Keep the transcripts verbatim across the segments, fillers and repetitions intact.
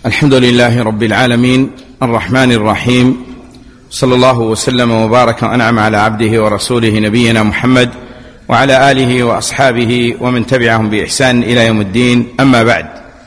الحمد لله رب العالمين الرحمن الرحيم، صلى الله وسلم وبارك وأنعم على عبده ورسوله نبينا محمد وعلى آله وأصحابه ومن تبعهم بإحسان إلى يوم الدين. أما بعد،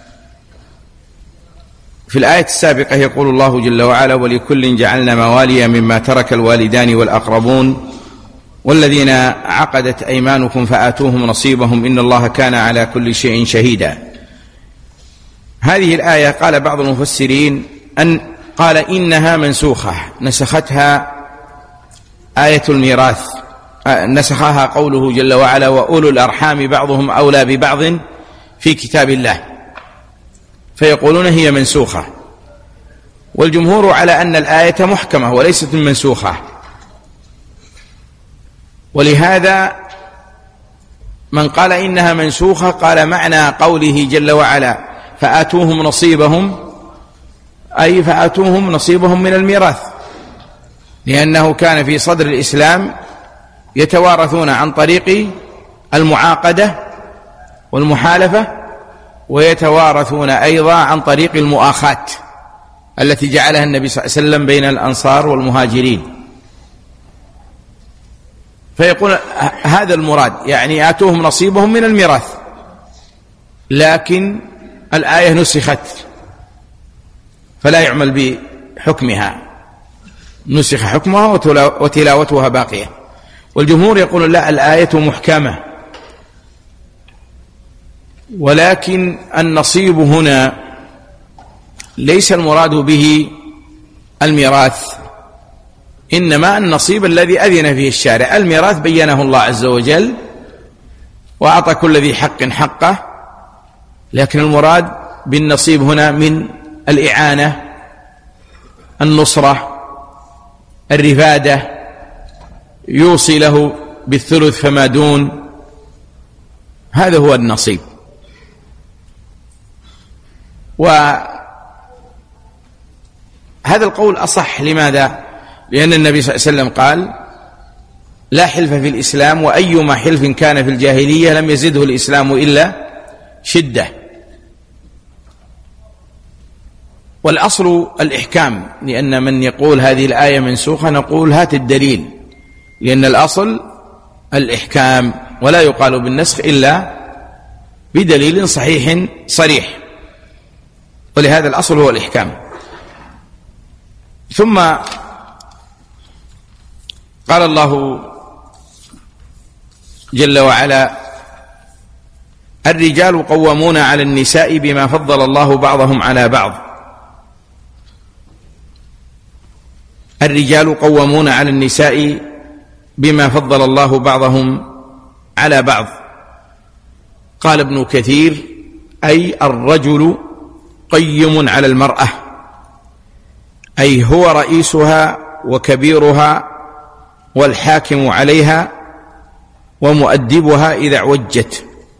في الآية السابقة يقول الله جل وعلا: ولكل جعلنا موالي مما ترك الوالدان والأقربون والذين عقدت أيمانكم فآتوهم نصيبهم إن الله كان على كل شيء شهيدا. هذه الآية قال بعض المفسرين أن قال إنها منسوخة، نسختها آية الميراث، نسخها قوله جل وعلا: وأولو الأرحام بعضهم أولى ببعض في كتاب الله، فيقولون هي منسوخة. والجمهور على أن الآية محكمة وليست منسوخة، ولهذا من قال إنها منسوخة قال معنى قوله جل وعلا فآتوهم نصيبهم، أي فآتوهم نصيبهم من الميراث، لأنه كان في صدر الإسلام يتوارثون عن طريق المعاقدة والمحالفة، ويتوارثون أيضا عن طريق المؤاخاة التي جعلها النبي صلى الله عليه وسلم بين الأنصار والمهاجرين. فيقول هذا المراد، يعني آتوهم نصيبهم من الميراث، لكن الآية نسخت فلا يعمل بحكمها، نسخ حكمها وتلاوتها باقية. والجمهور يقول لا، الآية محكمة، ولكن النصيب هنا ليس المراد به الميراث، إنما النصيب الذي أذن فيه الشارع. الميراث بينه الله عز وجل وأعطى كل ذي حق حقه، لكن المراد بالنصيب هنا من الإعانة، النصرة، الرفادة، يوصي له بالثلث فما دون، هذا هو النصيب. وهذا القول أصح. لماذا؟ لأن النبي صلى الله عليه وسلم قال: لا حلف في الإسلام، وأيما حلف كان في الجاهلية لم يزده الإسلام إلا شدة. والأصل الإحكام، لأن من يقول هذه الآية منسوخة نقول هات الدليل، لأن الأصل الإحكام، ولا يقال بالنسخ إلا بدليل صحيح صريح، ولهذا الأصل هو الإحكام. ثم قال الله جل وعلا: الرجال قوامون على النساء بما فضل الله بعضهم على بعض. الرجال قوامون على النساء بما فضل الله بعضهم على بعض. قال ابن كثير: أي الرجل قيم على المرأة، أي هو رئيسها وكبيرها والحاكم عليها ومؤدبها إذا اعوجت.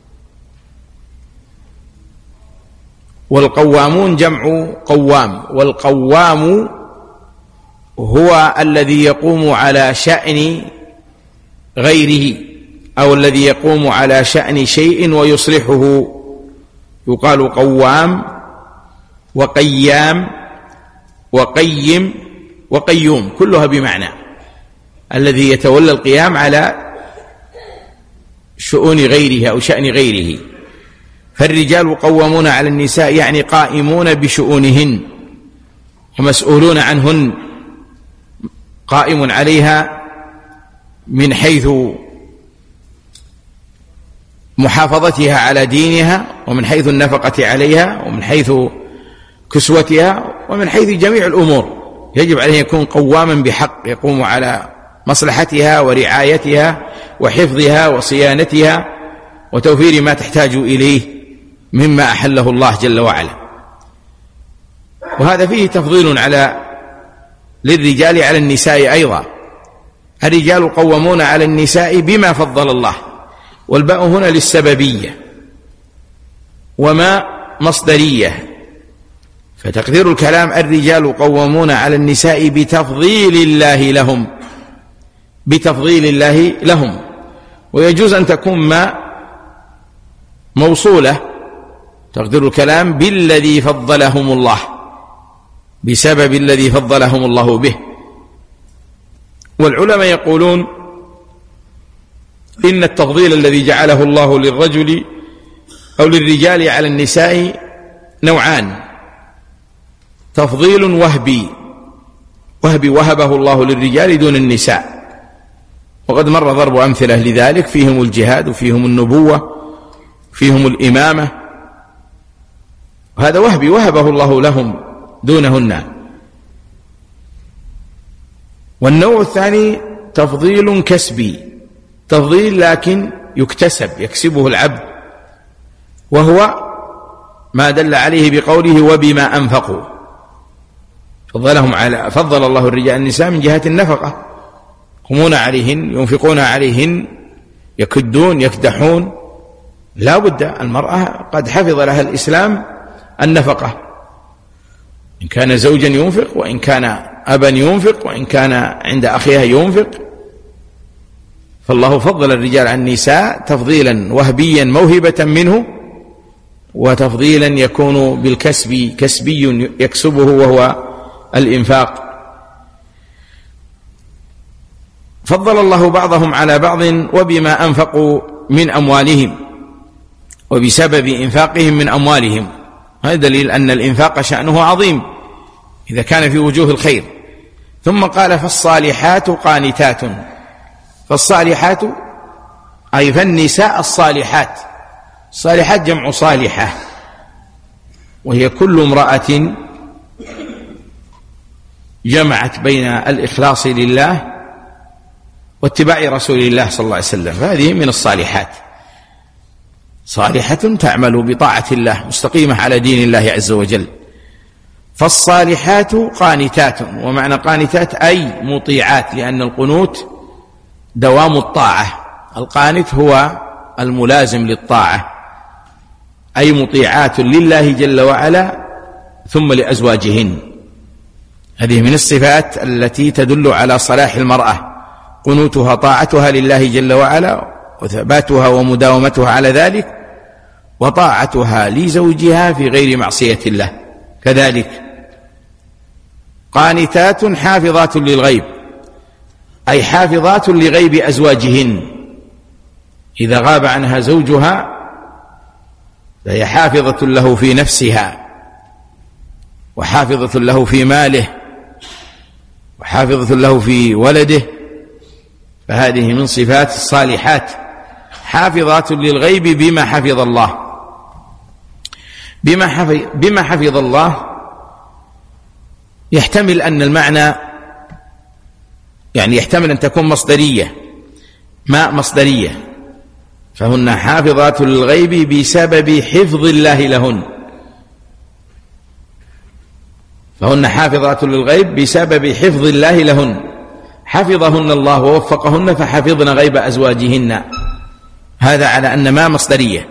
والقوامون جمع قوام، والقوام هو الذي يقوم على شأن غيره، أو الذي يقوم على شأن شيء ويصلحه، يقال قوام وقيام وقيم وقيوم، كلها بمعنى الذي يتولى القيام على شؤون غيره أو شأن غيره. فالرجال قوامون على النساء يعني قائمون بشؤونهن ومسؤولون عنهن، قائم عليها من حيث محافظتها على دينها، ومن حيث النفقة عليها، ومن حيث كسوتها، ومن حيث جميع الأمور. يجب عليه يكون قواما بحق، يقوم على مصلحتها ورعايتها وحفظها وصيانتها وتوفير ما تحتاج إليه مما أحله الله جل وعلا. وهذا فيه تفضيل على للرجال على النساء أيضا. الرجال قوامون على النساء بما فضل الله، والباء هنا للسببية، وما مصدرية، فتقدير الكلام: الرجال قوامون على النساء بتفضيل الله لهم، بتفضيل الله لهم. ويجوز أن تكون ما موصولة تقدير الكلام بالذي فضلهم الله، بسبب الذي فضلهم الله به. والعلماء يقولون إن التفضيل الذي جعله الله للرجل أو للرجال على النساء نوعان: تفضيل وهبي، وهبي وهبه الله للرجال دون النساء، وقد مر ضرب أمثلة لذلك، فيهم الجهاد وفيهم النبوة فيهم الإمامة، وهذا وهبي وهبه الله لهم دونهن. والنوع الثاني تفضيل كسبي، تفضيل لكن يكتسب، يكسبه العبد، وهو ما دل عليه بقوله وبما أنفقوا، فضلهم على فضل الله الرجال النساء من جهة النفقة، يقومون عليهن، ينفقون عليهن، يكدون يكدحون. لا بد المرأة قد حفظ لها الإسلام النفقة، إن كان زوجا ينفق، وإن كان أبا ينفق، وإن كان عند أخيها ينفق. فالله فضل الرجال عن النساء تفضيلا وهبيا موهبة منه، وتفضيلا يكون بالكسب، كسبي يكسبه وهو الإنفاق. فضل الله بعضهم على بعض وبما أنفقوا من أموالهم، وبسبب إنفاقهم من أموالهم. هذا دليل أن الإنفاق شأنه عظيم إذا كان في وجوه الخير. ثم قال فالصالحات قانتات، فالصالحات أي فالنساء الصالحات، الصالحات جمع صالحة، وهي كل امرأة جمعت بين الإخلاص لله واتباع رسول الله صلى الله عليه وسلم، فهذه من الصالحات، صالحة تعمل بطاعة الله، مستقيمة على دين الله عز وجل. فالصالحات قانتات، ومعنى قانتات أي مطيعات، لأن القنوت دوام الطاعة، القانت هو الملازم للطاعة، أي مطيعات لله جل وعلا ثم لأزواجهن. هذه من الصفات التي تدل على صلاح المرأة، قنوتها طاعتها لله جل وعلا، وثباتها ومداومتها على ذلك، وطاعتها لزوجها في غير معصية الله كذلك. قانتات حافظات للغيب، أي حافظات لغيب أزواجهن، إذا غاب عنها زوجها فهي حافظة له في نفسها، وحافظة له في ماله، وحافظة له في ولده، فهذه من صفات الصالحات، حافظات للغيب بما حفظ الله. بما حفظ, بما حفظ الله يحتمل أن المعنى يعني يحتمل أن تكون مصدرية، ما مصدرية، فهن حافظات للغيب بسبب حفظ الله لهن، فهن حافظات للغيب بسبب حفظ الله لهن، حفظهن الله ووفقهن فحفظن غيب أزواجهن، هذا على أن ما مصدرية.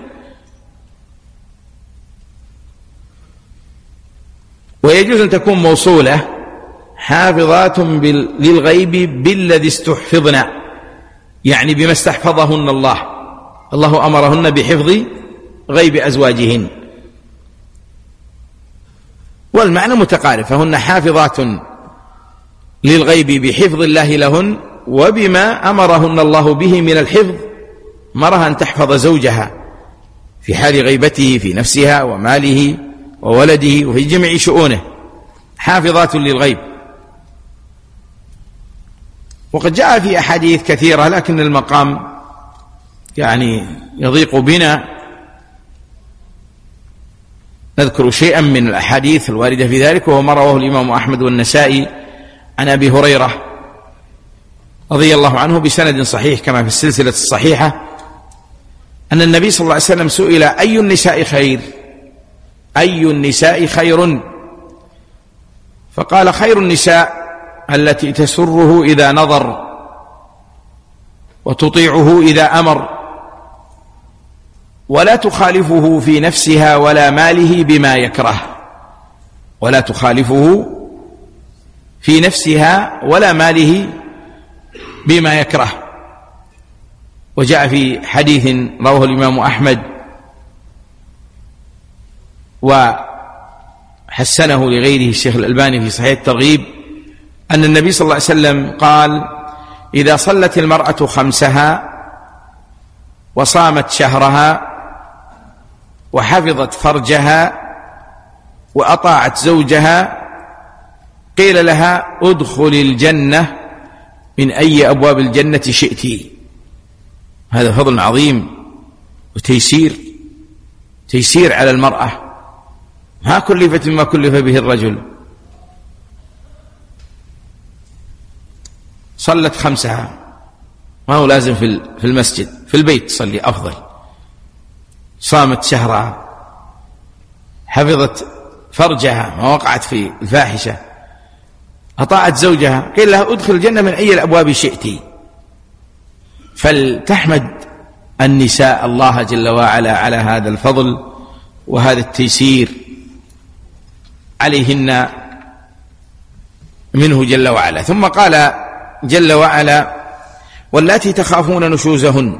ويجوز أن تكون موصولة، حافظات للغيب بالذي استحفظن، يعني بما استحفظهن الله، الله أمرهن بحفظ غيب أزواجهن، والمعنى متقارب، فهن حافظات للغيب بحفظ الله لهن، وبما أمرهن الله به من الحفظ، مرها أن تحفظ زوجها في حال غيبته في نفسها وماله وولده وفي جميع شؤونه، حافظات للغيب. وقد جاء في أحاديث كثيرة، لكن المقام يعني يضيق بنا نذكر شيئا من الأحاديث الواردة في ذلك، وهو ما رواه الإمام أحمد والنسائي عن أبي هريرة رضي الله عنه بسند صحيح كما في السلسلة الصحيحة، أن النبي صلى الله عليه وسلم سئل أي النساء خير، أي النساء خير؟ فقال خير النساء التي تسره إذا نظر، وتطيعه إذا أمر، ولا تخالفه في نفسها ولا ماله بما يكره، ولا تخالفه في نفسها ولا ماله بما يكره. وجاء في حديث رواه الإمام أحمد وحسنه لغيره الشيخ الألباني في صحيح الترغيب، أن النبي صلى الله عليه وسلم قال: إذا صلت المرأة خمسها وصامت شهرها وحفظت فرجها وأطاعت زوجها قيل لها: ادخل الجنة من أي أبواب الجنة شئت. هذا فضل عظيم وتيسير تيسير على المرأة، ما كلفت مما كلف به الرجل. صلت خمسها، ما هو لازم في المسجد، في البيت صلي أفضل. صامت شهرها، حفظت فرجها ما وقعت في الفاحشة، أطاعت زوجها، قيل لها: ادخل الجنة من أي الأبواب شئت. فلتحمد النساء الله جل وعلا على هذا الفضل وهذا التيسير عليهن منه جل وعلا. ثم قال جل وعلا: واللاتي تخافون نشوزهن.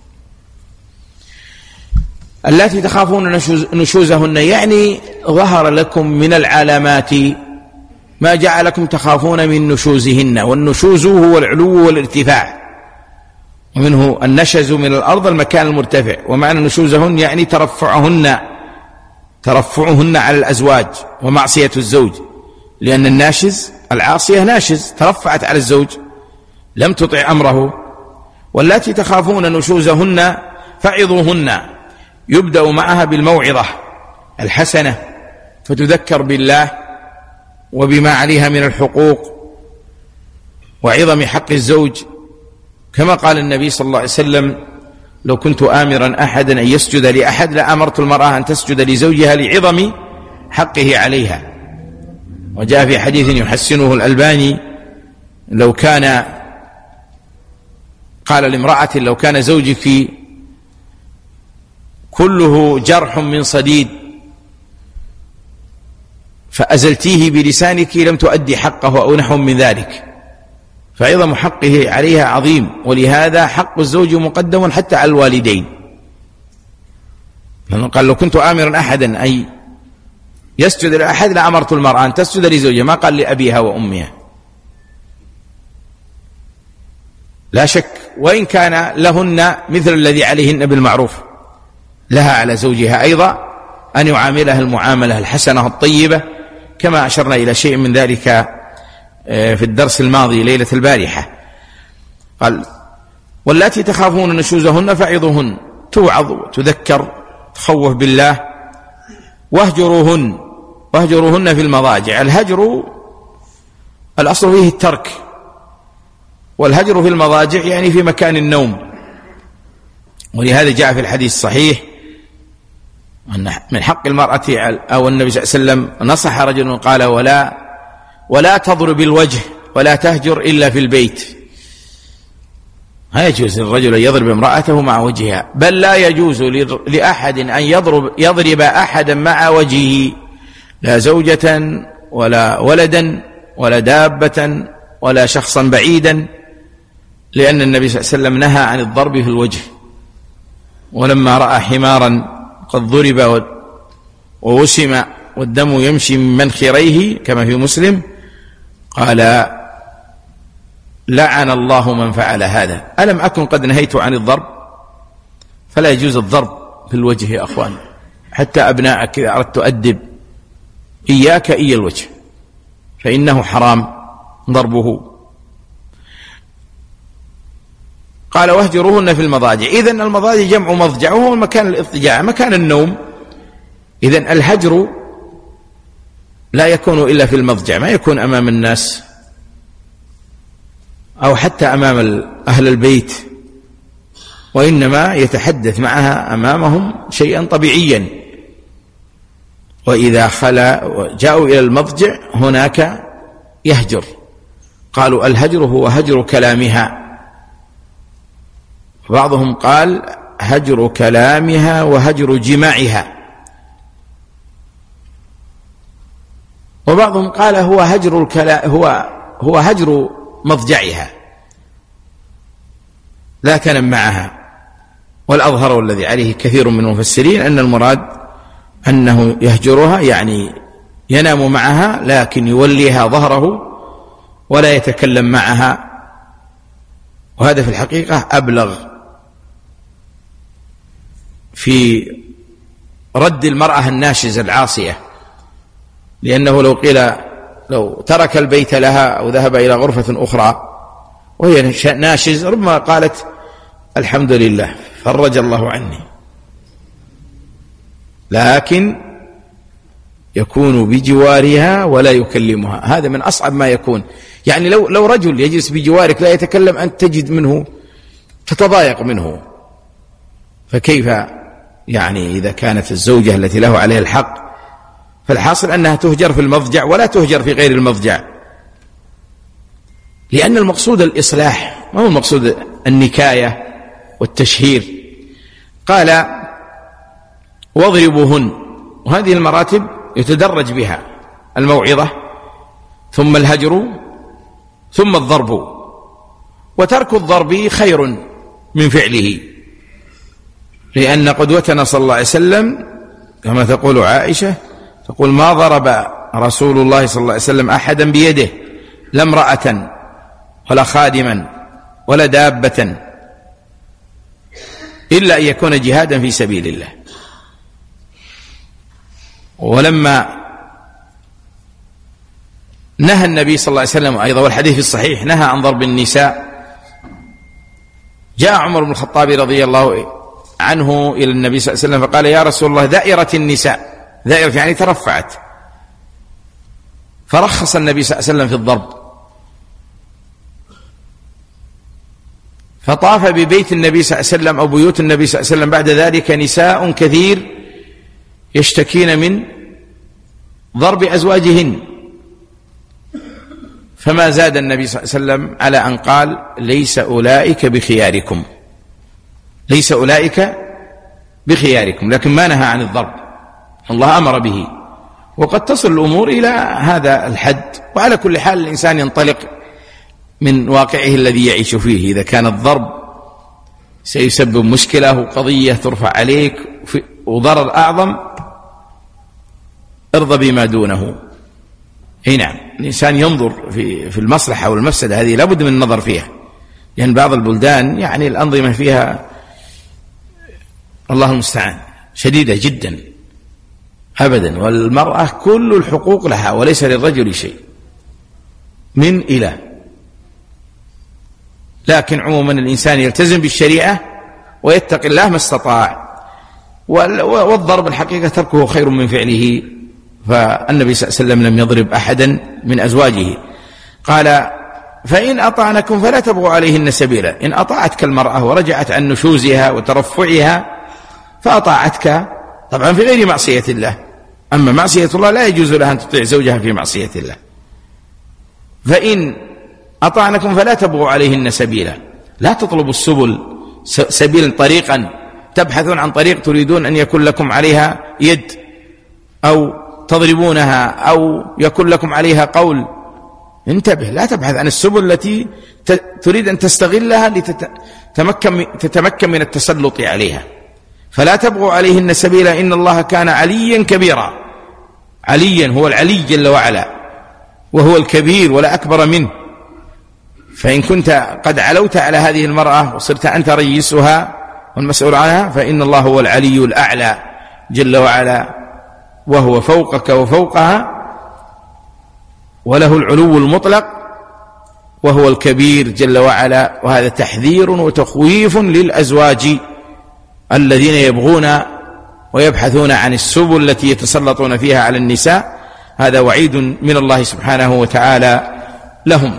اللاتي تخافون نشوزهن يعني ظهر لكم من العلامات ما جعلكم تخافون من نشوزهن، والنشوز هو العلو والارتفاع، ومنه النشز من الأرض المكان المرتفع، ومعنى نشوزهن يعني ترفعهن ترفعهن على الأزواج ومعصية الزوج، لأن الناشز العاصية ناشز ترفعت على الزوج لم تطع أمره. واللاتي تخافون نشوزهن فعظوهن، يبدأ معها بالموعظة الحسنة فتذكر بالله وبما عليها من الحقوق وعظم حق الزوج، كما قال النبي صلى الله عليه وسلم: لو كنت آمرا أحدا أن يسجد لأحد لأمرت المرأة أن تسجد لزوجها لعظم حقه عليها. وجاء في حديث يحسنه الألباني: لو كان قال لامرأة: لو كان زوجك كله جرح من صديد فأزلتيه بلسانك لم تؤدي حقه أو نحو من ذلك. فعظم حقه عليها عظيم، ولهذا حق الزوج مقدم حتى على الوالدين. قال: لو كنت آمرا أحدا أن يسجد لأحد لأمرت المرأة أن تسجد لزوجها، ما قال لأبيها وأمها. لا شك، وإن كان لهن مثل الذي عليهن بالمعروف، لها على زوجها أيضا أن يعاملها المعاملة الحسنة الطيبة، كما أشرنا إلى شيء من ذلك في الدرس الماضي ليلة البارحة. قال: واللاتي تخافون نشوزهن فعظوهن، توعظ وتذكر، تخوف بالله. واهجروهن، واهجروهن في المضاجع. الهجر الأصل فيه الترك، والهجر في المضاجع يعني في مكان النوم. ولهذا جاء في الحديث الصحيح أن من حق المرأة، أو النبي صلى الله عليه وسلم نصح رجل وقال: ولا ولا تضرب الوجه ولا تهجر إلا في البيت. لا يجوز للرجل أن يضرب امرأته مع وجهها، بل لا يجوز لأحد أن يضرب يضرب أحدا مع وجهه، لا زوجة ولا ولدا ولا دابة ولا شخصا بعيدا، لأن النبي صلى الله عليه وسلم نهى عن الضرب في الوجه. ولما رأى حمارا قد ضرب ووسم والدم يمشي من منخريه كما في مسلم قال: لعن الله من فعل هذا. ألم أكن قد نهيت عن الضرب؟ فلا يجوز الضرب في الوجه يا أخوان، حتى أبناءك إذا أردت تؤدب إياك إيا الوجه، فإنه حرام ضربه. قال: واهجروهن في المضاجع. إذن المضاجع جمع مضجع، وهو مكان الاضطجاع، مكان النوم. إذن الهجر لا يكون إلا في المضجع، ما يكون أمام الناس أو حتى أمام أهل البيت، وإنما يتحدث معها أمامهم شيئا طبيعيا. وإذا خلا جاءوا إلى المضجع هناك يهجر. قالوا: الهجر هو هجر كلامها. بعضهم قال: هجر كلامها وهجر جماعها. وبعضهم قال: هو هجر الكلام هو هو هجر مضجعها، لا تنم معها. والأظهر والذي عليه كثير من المفسرين أن المراد أنه يهجرها يعني ينام معها لكن يوليها ظهره ولا يتكلم معها، وهذا في الحقيقة أبلغ في رد المرأة الناشزة العاصية، لأنه لو قيل لو ترك البيت لها أو ذهب إلى غرفة أخرى وهي ناشز ربما قالت الحمد لله فرج الله عني، لكن يكون بجوارها ولا يكلمها. هذا من أصعب ما يكون. يعني لو لو رجل يجلس بجوارك لا يتكلم أنت تجد منه تتضايق منه، فكيف يعني إذا كانت الزوجة التي له عليها الحق؟ فالحاصل أنها تهجر في المضجع ولا تهجر في غير المضجع، لأن المقصود الإصلاح ما هو المقصود النكاية والتشهير. قال واضربوهن، وهذه المراتب يتدرج بها: الموعظة ثم الهجر ثم الضرب، وترك الضرب خير من فعله، لأن قدوتنا صلى الله عليه وسلم كما تقول عائشة تقول: ما ضرب رسول الله صلى الله عليه وسلم أحدا بيده، لا امرأة ولا خادما ولا دابة، إلا أن يكون جهادا في سبيل الله. ولما نهى النبي صلى الله عليه وسلم أيضا، والحديث في الصحيح، نهى عن ضرب النساء، جاء عمر بن الخطاب رضي الله عنه إلى النبي صلى الله عليه وسلم فقال: يا رسول الله دائرة النساء، دائرة يعني ترفعت، فرخص النبي صلى الله عليه وسلم في الضرب، فطاف ببيت النبي صلى الله عليه وسلم أو بيوت النبي صلى الله عليه وسلم بعد ذلك نساء كثير يشتكين من ضرب أزواجهن، فما زاد النبي صلى الله عليه وسلم على أن قال: ليس أولئك بخياركم، ليس أولئك بخياركم، لكن ما نهى عن الضرب، الله أمر به. وقد تصل الأمور إلى هذا الحد. وعلى كل حال الإنسان ينطلق من واقعه الذي يعيش فيه. إذا كان الضرب سيسبب مشكلة وقضية ترفع عليك وضرر أعظم، ارضى بما دونه. اي نعم، الإنسان ينظر في في المصلحة والمفسدة، هذه لابد من النظر فيها، لأن يعني بعض البلدان يعني الأنظمة فيها الله المستعان شديدة جدا أبدا، والمرأة كل الحقوق لها وليس للرجل شيء من إله. لكن عموما الإنسان يلتزم بالشريعة ويتقي الله ما استطاع، والضرب الحقيقة تركه خير من فعله، فالنبي صلى الله عليه وسلم لم يضرب أحدا من أزواجه. قال: فإن أطعنكم فلا تبغوا عليهن سبيلا. إن أطاعتك المرأة ورجعت عن نشوزها وترفعها فأطاعتك طبعا في غير معصية الله، أما معصية الله لا يجوز لها أن تطيع زوجها في معصية الله. فإن أطعنكم فلا تبغوا عليهن سبيلا، لا تطلبوا السبل، سبيل طريقا تبحثون عن طريق تريدون أن يكون لكم عليها يد أو تضربونها أو يكون لكم عليها قول. انتبه، لا تبحث عن السبل التي تريد أن تستغلها لتتمكن تتمكن من التسلط عليها. فلا تبغوا عليهن سبيلا إن الله كان عليا كبيرا. عليا هو العلي جل وعلا، وهو الكبير ولا أكبر منه. فإن كنت قد علوت على هذه المرأة وصرت أنت رئيسها والمسؤول عنها، فإن الله هو العلي الأعلى جل وعلا، وهو فوقك وفوقها، وله العلو المطلق، وهو الكبير جل وعلا. وهذا تحذير وتخويف للأزواج الذين يبغون ويبحثون عن السبل التي يتسلطون فيها على النساء، هذا وعيد من الله سبحانه وتعالى لهم.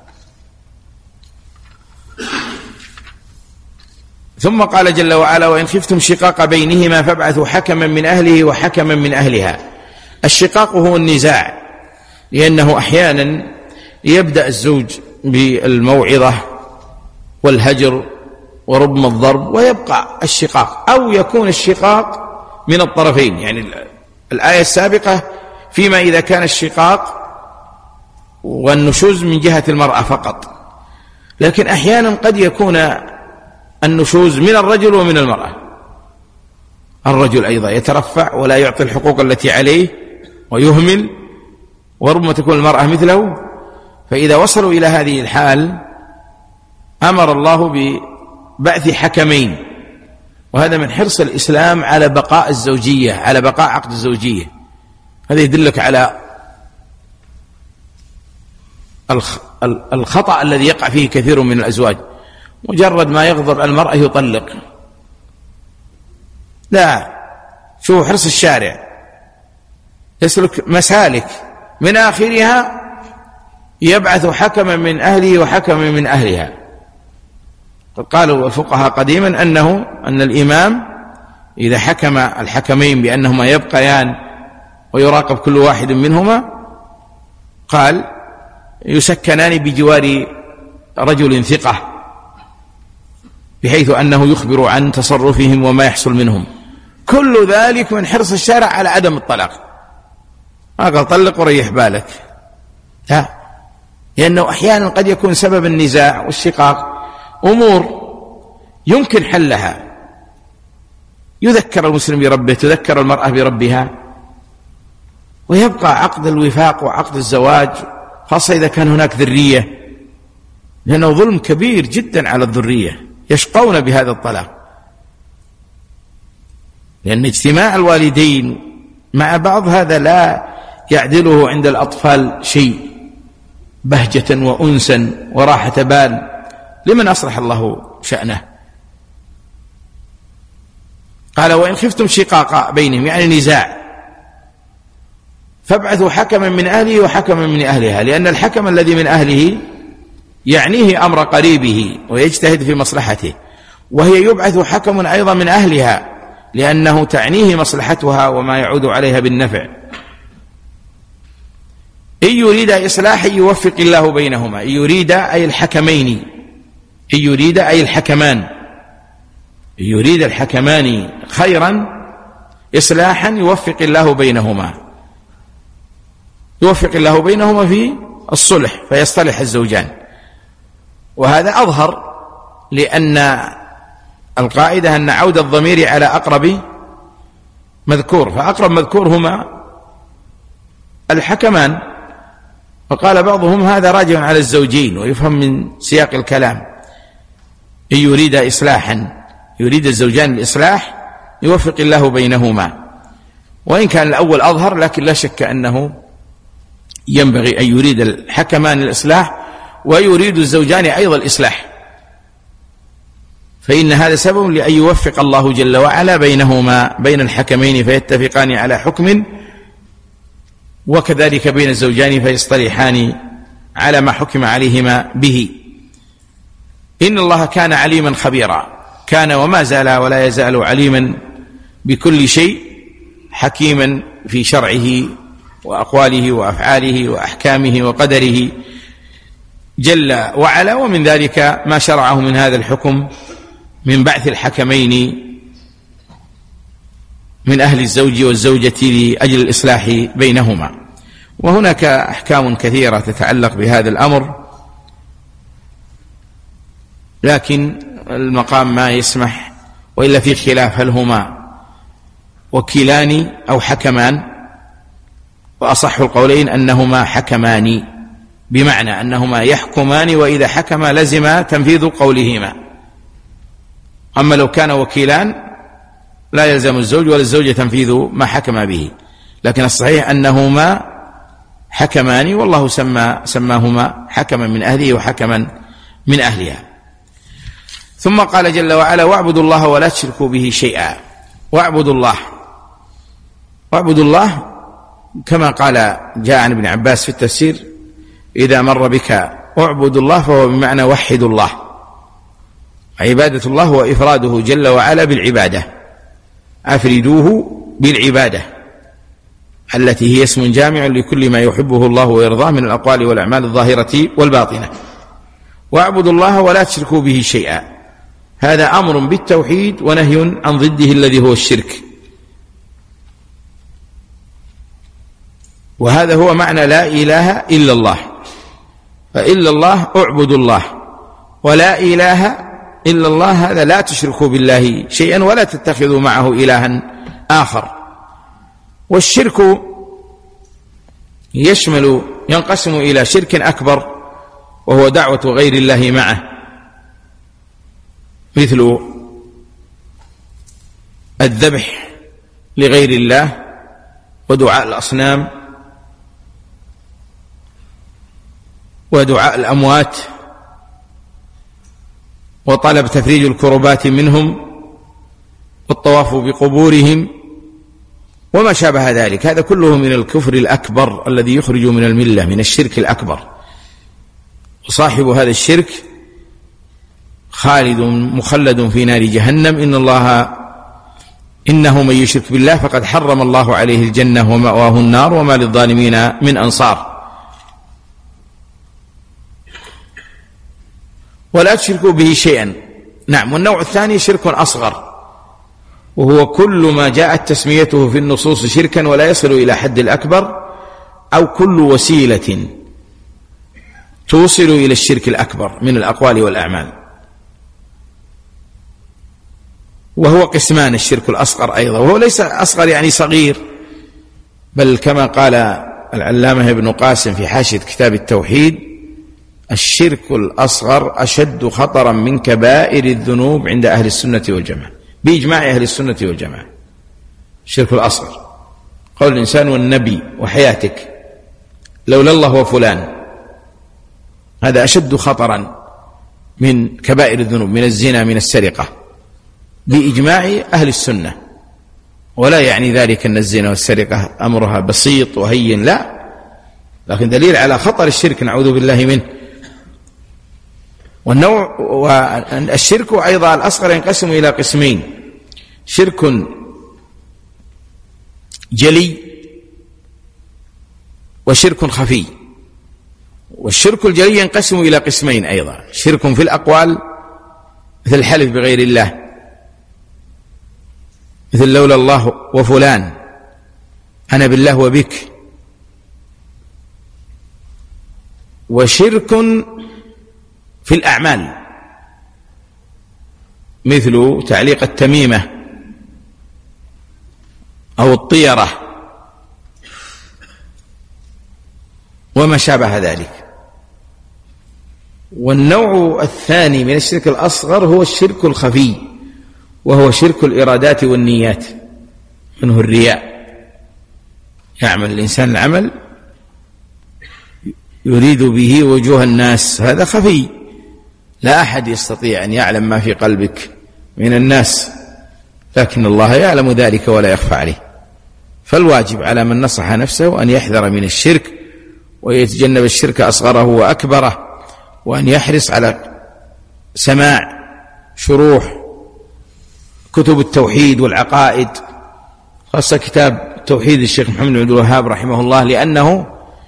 ثم قال جل وعلا: وإن خفتم شقاق بينهما فابعثوا حكما من أهله وحكما من أهلها. الشقاق هو النزاع، لأنه أحيانا يبدأ الزوج بالموعظة والهجر وربما الضرب ويبقى الشقاق، أو يكون الشقاق من الطرفين. يعني الآية السابقة فيما إذا كان الشقاق والنشوز من جهة المرأة فقط، لكن أحيانا قد يكون النشوز من الرجل ومن المرأة، الرجل أيضا يترفع ولا يعطي الحقوق التي عليه ويهمل، وربما تكون المرأة مثله. فإذا وصلوا إلى هذه الحال أمر الله ببعث حكمين، وهذا من حرص الإسلام على بقاء الزوجية، على بقاء عقد الزوجية. هذا يدلك على الخطأ الذي يقع فيه كثير من الأزواج، مجرد ما يغضب المرأة يطلق. لا، شوف حرص الشارع، يسلك مسالك من آخرها يبعث حكما من أهله وحكما من أهلها. قالوا الفقهاء قديما أنه أن الإمام إذا حكم الحكمين بأنهما يبقيان ويراقب كل واحد منهما، قال يسكنان بجوار رجل ثقة، بحيث أنه يخبر عن تصرفهم وما يحصل منهم. كل ذلك من حرص الشارع على عدم الطلاق. ما قال طلق وريح بالك، لا، لأنه أحيانا قد يكون سبب النزاع والشقاق أمور يمكن حلها. يذكر المسلم بربه، تذكر المرأة بربها، ويبقى عقد الوفاق وعقد الزواج، خاصة إذا كان هناك ذرية، لأنه ظلم كبير جدا على الذرية، يشقون بهذا الطلاق. لأن اجتماع الوالدين مع بعض هذا لا يعدله عند الأطفال شيء، بهجة وأنسا وراحة بال لمن أصلح الله شأنه. قال وإن خفتم شقاق بينهم، يعني نزاع، فابعثوا حكما من أهله وحكما من أهلها، لأن الحكم الذي من أهله يعنيه أمر قريبه ويجتهد في مصلحته، وهي يبعث حكم أيضا من أهلها لأنه تعنيه مصلحتها وما يعود عليها بالنفع. إن يريد إصلاحا يوفق الله بينهما. إن يريد أي الحكمين، إن يريد أي الحكمان، إن يريد الحكمان خيرا إصلاحا يوفق الله بينهما، يوفق الله بينهما في الصلح فيصطلح الزوجان. وهذا أظهر، لأن القاعدة أن عود الضمير على أقرب مذكور، فأقرب مذكور هما الحكمان. فقال بعضهم هذا راجع على الزوجين، ويفهم من سياق الكلام إن يريد إصلاحا، يريد الزوجان الإصلاح يوفق الله بينهما. وإن كان الأول أظهر، لكن لا شك أنه ينبغي أن يريد الحكمان الإصلاح ويريد الزوجان أيضا الإصلاح، فإن هذا سبب لأن يوفق الله جل وعلا بينهما، بين الحكمين فيتفقان على حكم، وكذلك بين الزوجان فيصطلحان على ما حكم عليهما به. إن الله كان عليما خبيرا، كان وما زال ولا يزال عليما بكل شيء، حكيما في شرعه وأقواله وأفعاله وأحكامه وقدره جل وعلا. ومن ذلك ما شرعه من هذا الحكم من بعث الحكمين من أهل الزوج والزوجة لأجل الإصلاح بينهما. وهناك أحكام كثيرة تتعلق بهذا الأمر، لكن المقام ما يسمح، وإلا في خلاف هل هما وكيلان أو حكمان، وأصح القولين أنهما حكمان، بمعنى أنهما يحكمان، وإذا حكما لزم تنفيذ قولهما. أما لو كان وكيلان لا يلزم الزوج ولا الزوجة تنفيذ ما حكم به، لكن الصحيح أنهما حكمان، والله سمى سماهما حكما من أهله وحكما من أهلها. ثم قال جل وعلا واعبدوا الله ولا تشركوا به شيئا. واعبدوا الله، واعبدوا الله كما قال جاء عن ابن عباس في التفسير إذا مر بك اعبدوا الله فهو بمعنى وحدوا الله. عبادة الله هو إفراده جل وعلا بالعبادة، أفردوه بالعبادة التي هي اسم جامع لكل ما يحبه الله ويرضاه من الأقوال والأعمال الظاهرة والباطنة. واعبدوا الله ولا تشركوا به شيئا، هذا أمر بالتوحيد ونهي عن ضده الذي هو الشرك. وهذا هو معنى لا إله إلا الله، فإلا الله اعبدوا الله، ولا إله إلا الله هذا لا تشركوا بالله شيئا ولا تتخذوا معه إلها آخر. والشرك يشمل ينقسم إلى شرك أكبر وهو دعوة غير الله معه، مثل الذبح لغير الله ودعاء الأصنام ودعاء الأموات وطلب تفريج الكربات منهم والطواف بقبورهم وما شابه ذلك. هذا كله من الكفر الأكبر الذي يخرج من الملة، من الشرك الأكبر. وصاحب هذا الشرك خالد مخلد في نار جهنم. إن الله إنه من يشرك بالله فقد حرم الله عليه الجنة ومأواه النار وما للظالمين من أنصار. ولا تشركوا به شيئا. نعم. والنوع الثاني شرك أصغر، وهو كل ما جاءت تسميته في النصوص شركا ولا يصل إلى حد الأكبر، أو كل وسيلة توصل إلى الشرك الأكبر من الأقوال والأعمال. وهو قسمان الشرك الأصغر أيضا، وهو ليس أصغر يعني صغير، بل كما قال العلامة ابن قاسم في حاشية كتاب التوحيد: الشرك الأصغر أشد خطرا من كبائر الذنوب عند أهل السنة والجماعة، بإجماع أهل السنة والجماعة. الشرك الأصغر قول الإنسان والنبي وحياتك لولا الله وفلان، هذا أشد خطرا من كبائر الذنوب، من الزنا، من السرقة، بإجماع أهل السنة. ولا يعني ذلك أن الزنا والسرقة أمرها بسيط وهين، لا، لكن دليل على خطر الشرك، نعوذ بالله منه. والنوع والشرك أيضا الأصغر ينقسم إلى قسمين: شرك جلي وشرك خفي. والشرك الجلي ينقسم إلى قسمين أيضا: شرك في الأقوال مثل الحلف بغير الله، مثل لولا الله وفلان، أنا بالله وبك. وشرك في الأعمال مثل تعليق التميمة أو الطيرة وما شابه ذلك. والنوع الثاني من الشرك الأصغر هو الشرك الخفي، وهو شرك الإرادات والنيات، منه الرياء. يعمل الإنسان العمل يريد به وجوه الناس، هذا خفي، لا أحد يستطيع أن يعلم ما في قلبك من الناس، لكن الله يعلم ذلك ولا يخفى عليه. فالواجب على من نصح نفسه أن يحذر من الشرك ويتجنب الشرك أصغره وأكبره، وأن يحرص على سماع شروح كتب التوحيد والعقائد، خاصة كتاب توحيد الشيخ محمد بن عبد الوهاب رحمه الله، لأنه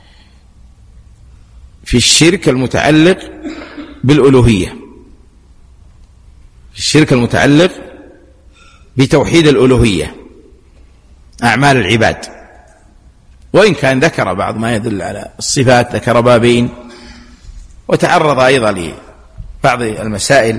في الشرك المتعلق بالألوهية، الشرك المتعلق بتوحيد الألوهية، أعمال العباد. وإن كان ذكر بعض ما يدل على الصفات، ذكر بابين، وتعرض أيضا لبعض المسائل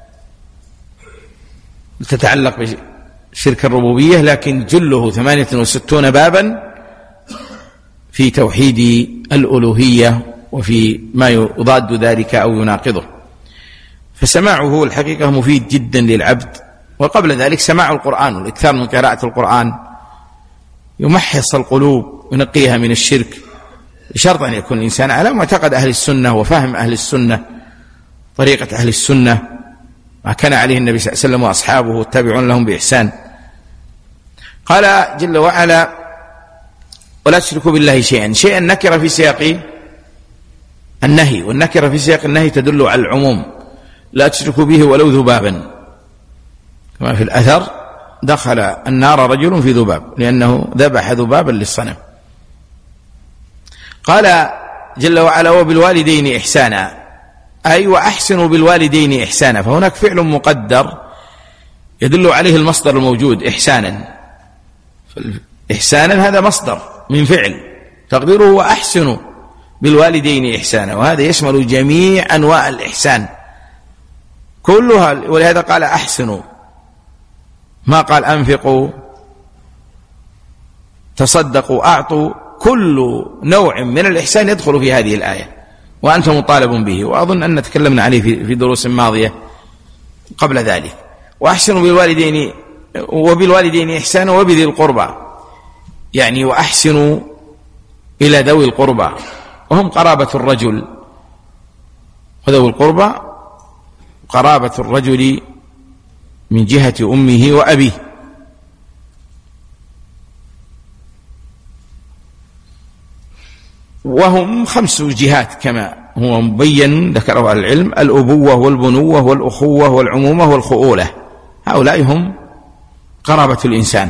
تتعلق بشرك الربوبية، لكن جله ثمانية وستون بابا في توحيد الألوهية وفي ما يضاد ذلك أو يناقضه. فسماعه الحقيقة مفيد جدا للعبد. وقبل ذلك سماع القرآن والإكثار من قراءة القرآن يمحص القلوب وينقيها من الشرك، بشرط أن يكون الإنسان على معتقد أهل السنة وفهم أهل السنة، طريقة أهل السنة، ما كان عليه النبي صلى الله عليه وسلم وأصحابه والتابعون لهم بإحسان. قال جل وعلا: ولا تشركوا بالله شيئا. شيئا نكر في سياق النهي، والنكر في سياق النهي تدل على العموم. لا تشركوا به ولو ذبابا، كما في الأثر: دخل النار رجل في ذباب، لأنه ذبح ذبابا للصنم. قال جل وعلا: وبالوالدين إحسانا، أي وأحسنوا بالوالدين إحسانا. فهناك فعل مقدر يدل عليه المصدر الموجود إحسانا. إحسانا هذا مصدر من فعل تقديره وأحسنوا بالوالدين إحسانا، وهذا يشمل جميع أنواع الإحسان كلها، ولهذا قال أحسنوا، ما قال أنفقوا تصدقوا، أعطوا، كل نوع من الإحسان يدخل في هذه الآية وأنت مطالب به، وأظن أن تكلمنا عليه في دروس ماضية قبل ذلك. وأحسنوا بالوالدين وبالوالدين إحسانا وبذي القربى، يعني وأحسنوا إلى ذوي القربى وهم قرابة الرجل، وذوي القربى قرابة الرجل من جهة أمه وأبيه. وهم خمس جهات كما هو مبين ذكره العلم: الأبوة والبنوة والأخوة والعمومة والخؤولة. هؤلاء هم قرابة الإنسان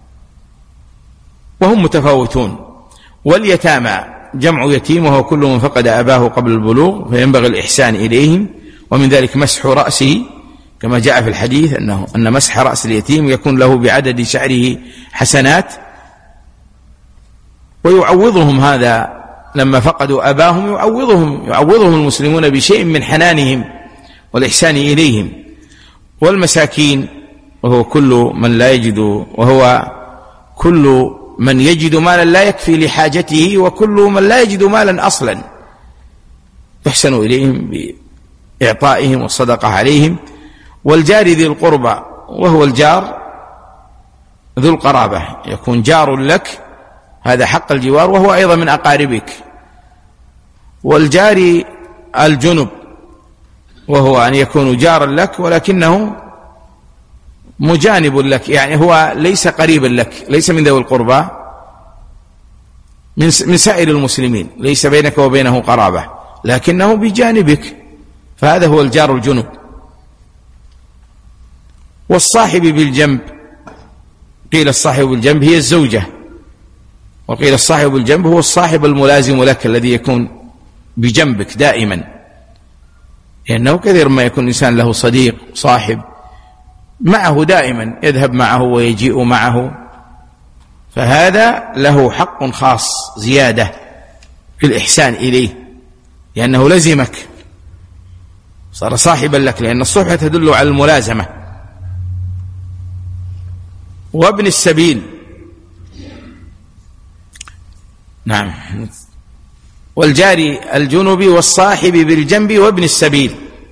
وهم متفاوتون. واليتامى جمع يتيم وهو كل من فقد أباه قبل البلوغ، فينبغي الإحسان إليهم، ومن ذلك مسح رأسه كما جاء في الحديث أنه أن مسح رأس اليتيم يكون له بعدد شعره حسنات. ويعوضهم هذا لما فقدوا أباهم، يعوضهم يعوضهم المسلمون بشيء من حنانهم والإحسان إليهم. والمساكين وهو كل من لا يجد وهو كل من يجد مالا لا يكفي لحاجته، وكل من لا يجد مالا أصلا يحسن إليهم بإعطائهم والصدقة عليهم. والجار ذي القربى وهو الجار ذو القرابة، يكون جار لك، هذا حق الجوار وهو أيضا من أقاربك. والجار الجنب وهو أن يكون جارا لك ولكنه مجانب لك، يعني هو ليس قريبا لك، ليس من ذوي القربى، من سائر المسلمين، ليس بينك وبينه قرابة لكنه بجانبك، فهذا هو الجار الجنب. والصاحب بالجنب، قيل الصاحب بالجنب هي الزوجة، وقيل الصاحب بالجنب هو الصاحب الملازم لك الذي يكون بجنبك دائما، لأنه كثير ما يكون الإنسان له صديق صاحب معه دائما، يذهب معه ويجيء معه، فهذا له حق خاص زيادة في الإحسان إليه، لأنه لزمك، صار صاحبا لك، لأن الصحبة تدل على الملازمة. وابن السبيل، نعم، والجار الجنب والصاحب بالجنب وابن السبيل.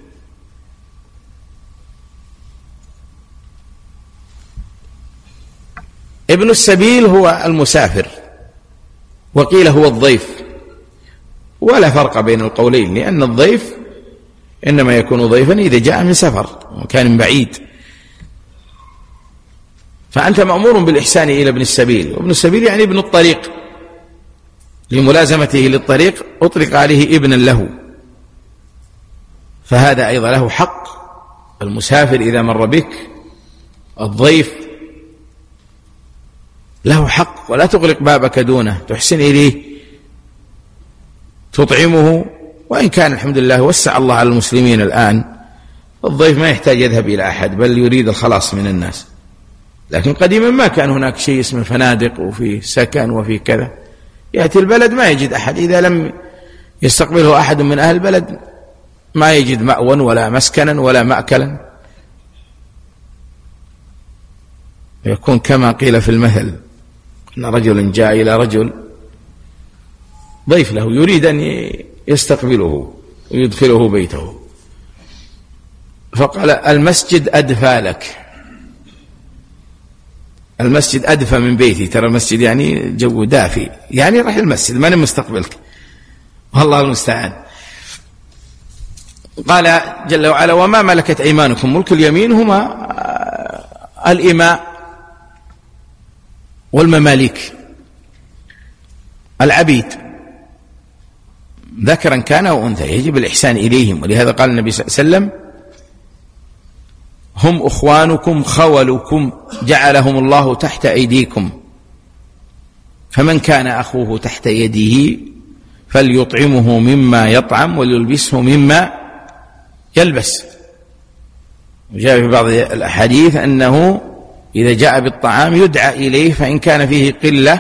ابن السبيل هو المسافر، وقيل هو الضيف، ولا فرق بين القولين، لأن الضيف إنما يكون ضيفا إذا جاء من سفر وكان بعيد. فأنت مأمور بالإحسان إلى ابن السبيل، وابن السبيل يعني ابن الطريق، لملازمته للطريق أطلق عليه ابنا له، فهذا أيضا له حق. المسافر إذا مر بك، الضيف له حق، ولا تغلق بابك دونه، تحسن إليه، تطعمه. وإن كان الحمد لله وسع الله على المسلمين الآن، الضيف ما يحتاج يذهب إلى أحد، بل يريد الخلاص من الناس. لكن قديما ما كان هناك شيء اسمه فنادق وفي سكن وفي كذا، يأتي البلد ما يجد أحد، إذا لم يستقبله أحد من أهل البلد ما يجد مأوى ولا مسكنا ولا مأكلا، يكون كما قيل في المثل: أن رجل جاء إلى رجل ضيف له يريد أن يستقبله ويدخله بيته، فقال: المسجد أدفى لك، المسجد أدفى من بيتي، ترى المسجد يعني جو دافي، يعني راح المسجد ما مستقبلك، والله المستعان. قال جل وعلا: وما ملكت أيمانكم، ملك اليمين هما الإماء والمماليك، العبيد ذكرا كان أو أنثى، يجب الإحسان إليهم. ولهذا قال النبي صلى الله عليه وسلم: هم أخوانكم خولكم جعلهم الله تحت أيديكم، فمن كان أخوه تحت يده فليطعمه مما يطعم وليلبسه مما يلبس. وجاء في بعض الأحاديث أنه إذا جاء بالطعام يدعى إليه، فإن كان فيه قلة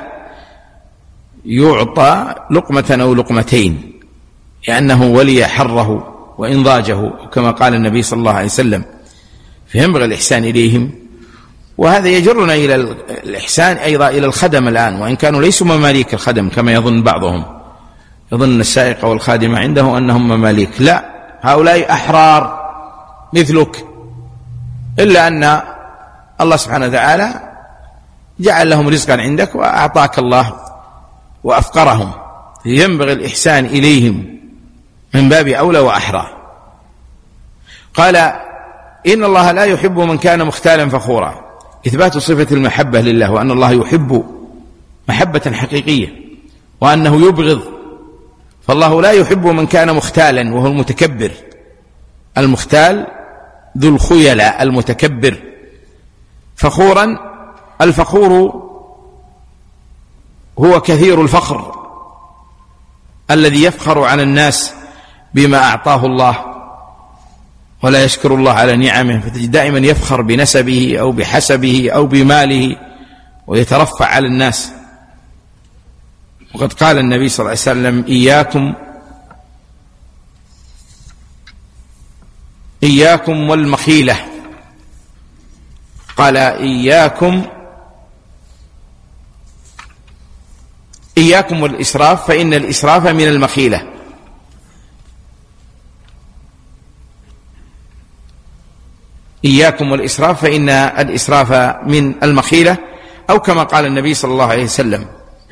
يعطى لقمة أو لقمتين، لأنه ولي حره وإنضاجه، كما قال النبي صلى الله عليه وسلم. فينبغي الإحسان إليهم وهذا يجرنا إلى الإحسان أيضا إلى الخدم الآن، وإن كانوا ليسوا مماليك الخدم كما يظن بعضهم، يظن السائق والخادم عنده أنهم مماليك، لا، هؤلاء أحرار مثلك، إلا أن الله سبحانه وتعالى جعل لهم رزقا عندك وأعطاك الله وأفقرهم، ينبغي الإحسان إليهم من باب أولى وأحرى. قال إن الله لا يحب من كان مختالا فخورا، إثبات صفة المحبة لله، وأن الله يحب محبة حقيقية، وأنه يبغض، فالله لا يحب من كان مختالا وهو المتكبر، المختال ذو الخيلاء المتكبر، فخورا، الفخور هو كثير الفخر الذي يفخر على الناس بما أعطاه الله ولا يشكر الله على نعمه، فتجد دائما يفخر بنسبه أو بحسبه أو بماله ويترفع على الناس. وقد قال النبي صلى الله عليه وسلم إياكم إياكم والمخيلة، قال إياكم إياكم والإسراف فإن الإسراف من المخيلة. إياكم والإسراف فإن الإسراف من المخيلة، أو كما قال النبي صلى الله عليه وسلم.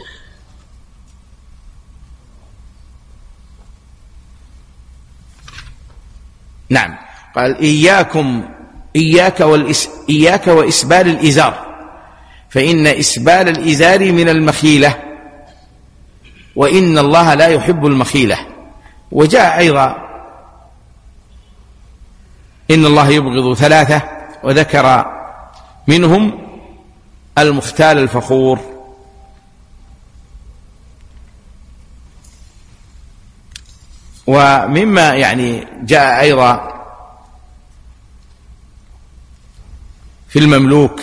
نعم، قال إياكم إياك, والإس إياك وإسبال الإزار فإن إسبال الإزار من المخيلة، وإن الله لا يحب المخيلة. وجاء أيضا إن الله يبغض ثلاثة، وذكر منهم المختال الفخور. ومما يعني جاء أيضا في المملوك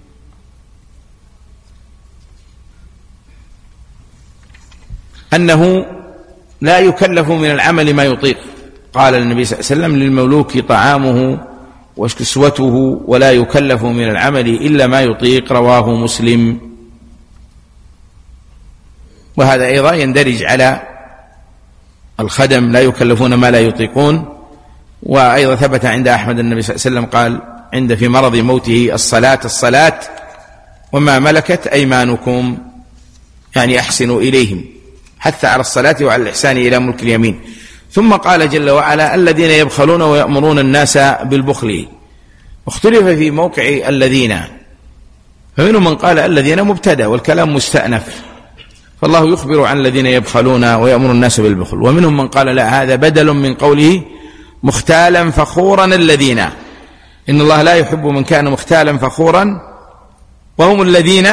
أنه لا يكلف من العمل ما يطيق، قال النبي صلى الله عليه وسلم للمملوك طعامه وكسوته ولا يكلف من العمل إلا ما يطيق، رواه مسلم. وهذا أيضا يندرج على الخدم، لا يكلفون ما لا يطيقون. وأيضا ثبت عند أحمد النبي صلى الله عليه وسلم قال عند في مرض موته الصلاة الصلاة وما ملكت أيمانكم، يعني أحسنوا إليهم، حتى على الصلاة وعلى الإحسان إلى ملك اليمين. ثم قال جل وعلا الذين يبخلون ويأمرون الناس بالبخل. واختلف في موقع الذين، فمنهم من قال الذين مبتدأ والكلام مستأنف، فالله يخبر عن الذين يبخلون ويأمرون الناس بالبخل. ومنهم من قال لا، هذا بدل من قوله مختالا فخورا الذين، إن الله لا يحب من كان مختالا فخورا، وهم الذين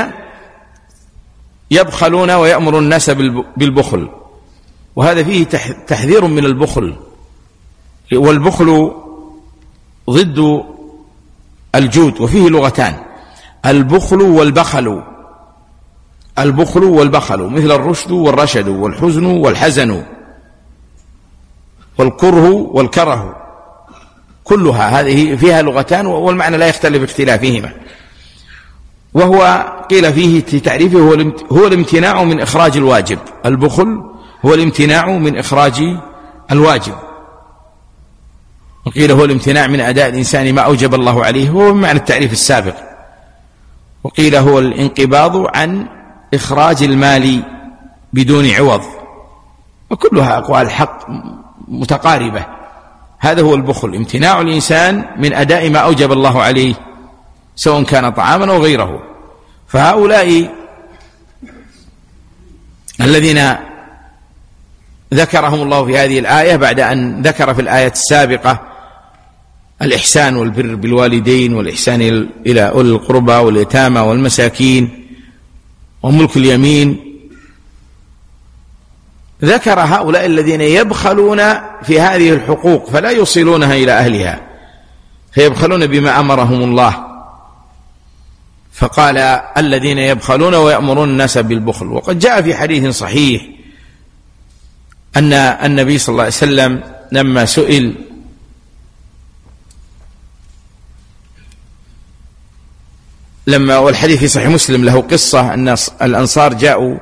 يبخلون ويأمرون الناس بالبخل. وهذا فيه تحذير من البخل، والبخل ضد الجود، وفيه لغتان، البخل والبخل. البخل والبخل مثل الرشد والرشد والحزن والحزن والكره والكره، كلها هذه فيها لغتان، والمعنى لا يختلف اختلافهما. وهو قيل فيه في تعريفه هو الامتناع من إخراج الواجب. البخل هو الامتناع من إخراج الواجب، وقيل هو الامتناع من أداء الإنسان ما أوجب الله عليه، هو بمعنى التعريف السابق. وقيل هو الانقباض عن إخراج المال بدون عوض، وكلها أقوال حق متقاربة. هذا هو البخل، امتناع الإنسان من أداء ما أوجب الله عليه، سواء كان طعاما أو غيره. فهؤلاء الذين ذكرهم الله في هذه الآية بعد أن ذكر في الآية السابقة الإحسان والبر بالوالدين والإحسان إلى أولي القربى واليتامى والمساكين وملك اليمين، ذكر هؤلاء الذين يبخلون في هذه الحقوق فلا يوصلونها إلى أهلها، فيبخلون بما أمرهم الله، فقال الذين يبخلون ويأمرون الناس بالبخل. وقد جاء في حديث صحيح أن النبي صلى الله عليه وسلم لما سئل لما والحديث في صحيح مسلم له قصة أن الأنصار جاءوا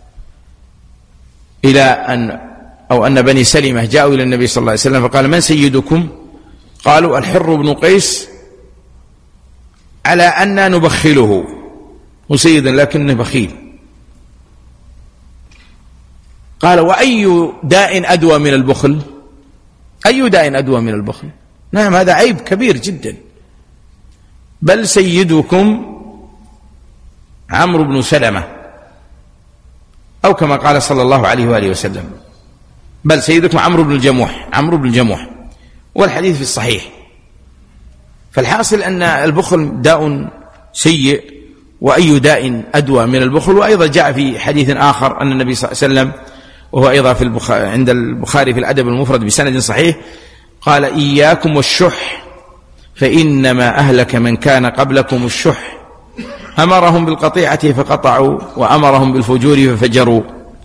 إلى أن أو أن بني سلمة جاءوا إلى النبي صلى الله عليه وسلم فقال: من سيدكم؟ قالوا: الحر بن قيس، على أن نبخله، وسيدا لكنه بخيل. قال: وأي داء أدوى من البخل؟ أي داء أدوى من البخل؟ نعم، هذا عيب كبير جدا. بل سيدكم عمرو بن سلمة، أو كما قال صلى الله عليه وآله وسلم: بل سيدكم عمرو بن الجموح، عمرو بن الجموح. والحديث في الصحيح. فالحاصل أن البخل داء سيء، وأي داء أدوى من البخل. وأيضا جاء في حديث آخر أن النبي صلى الله عليه وسلم، وهو أيضا في البخاري عند البخاري في الأدب المفرد بسند صحيح، قال: إياكم والشح فإنما أهلك من كان قبلكم الشح، أمرهم بالقطيعة فقطعوا وأمرهم بالفجور ففجروا.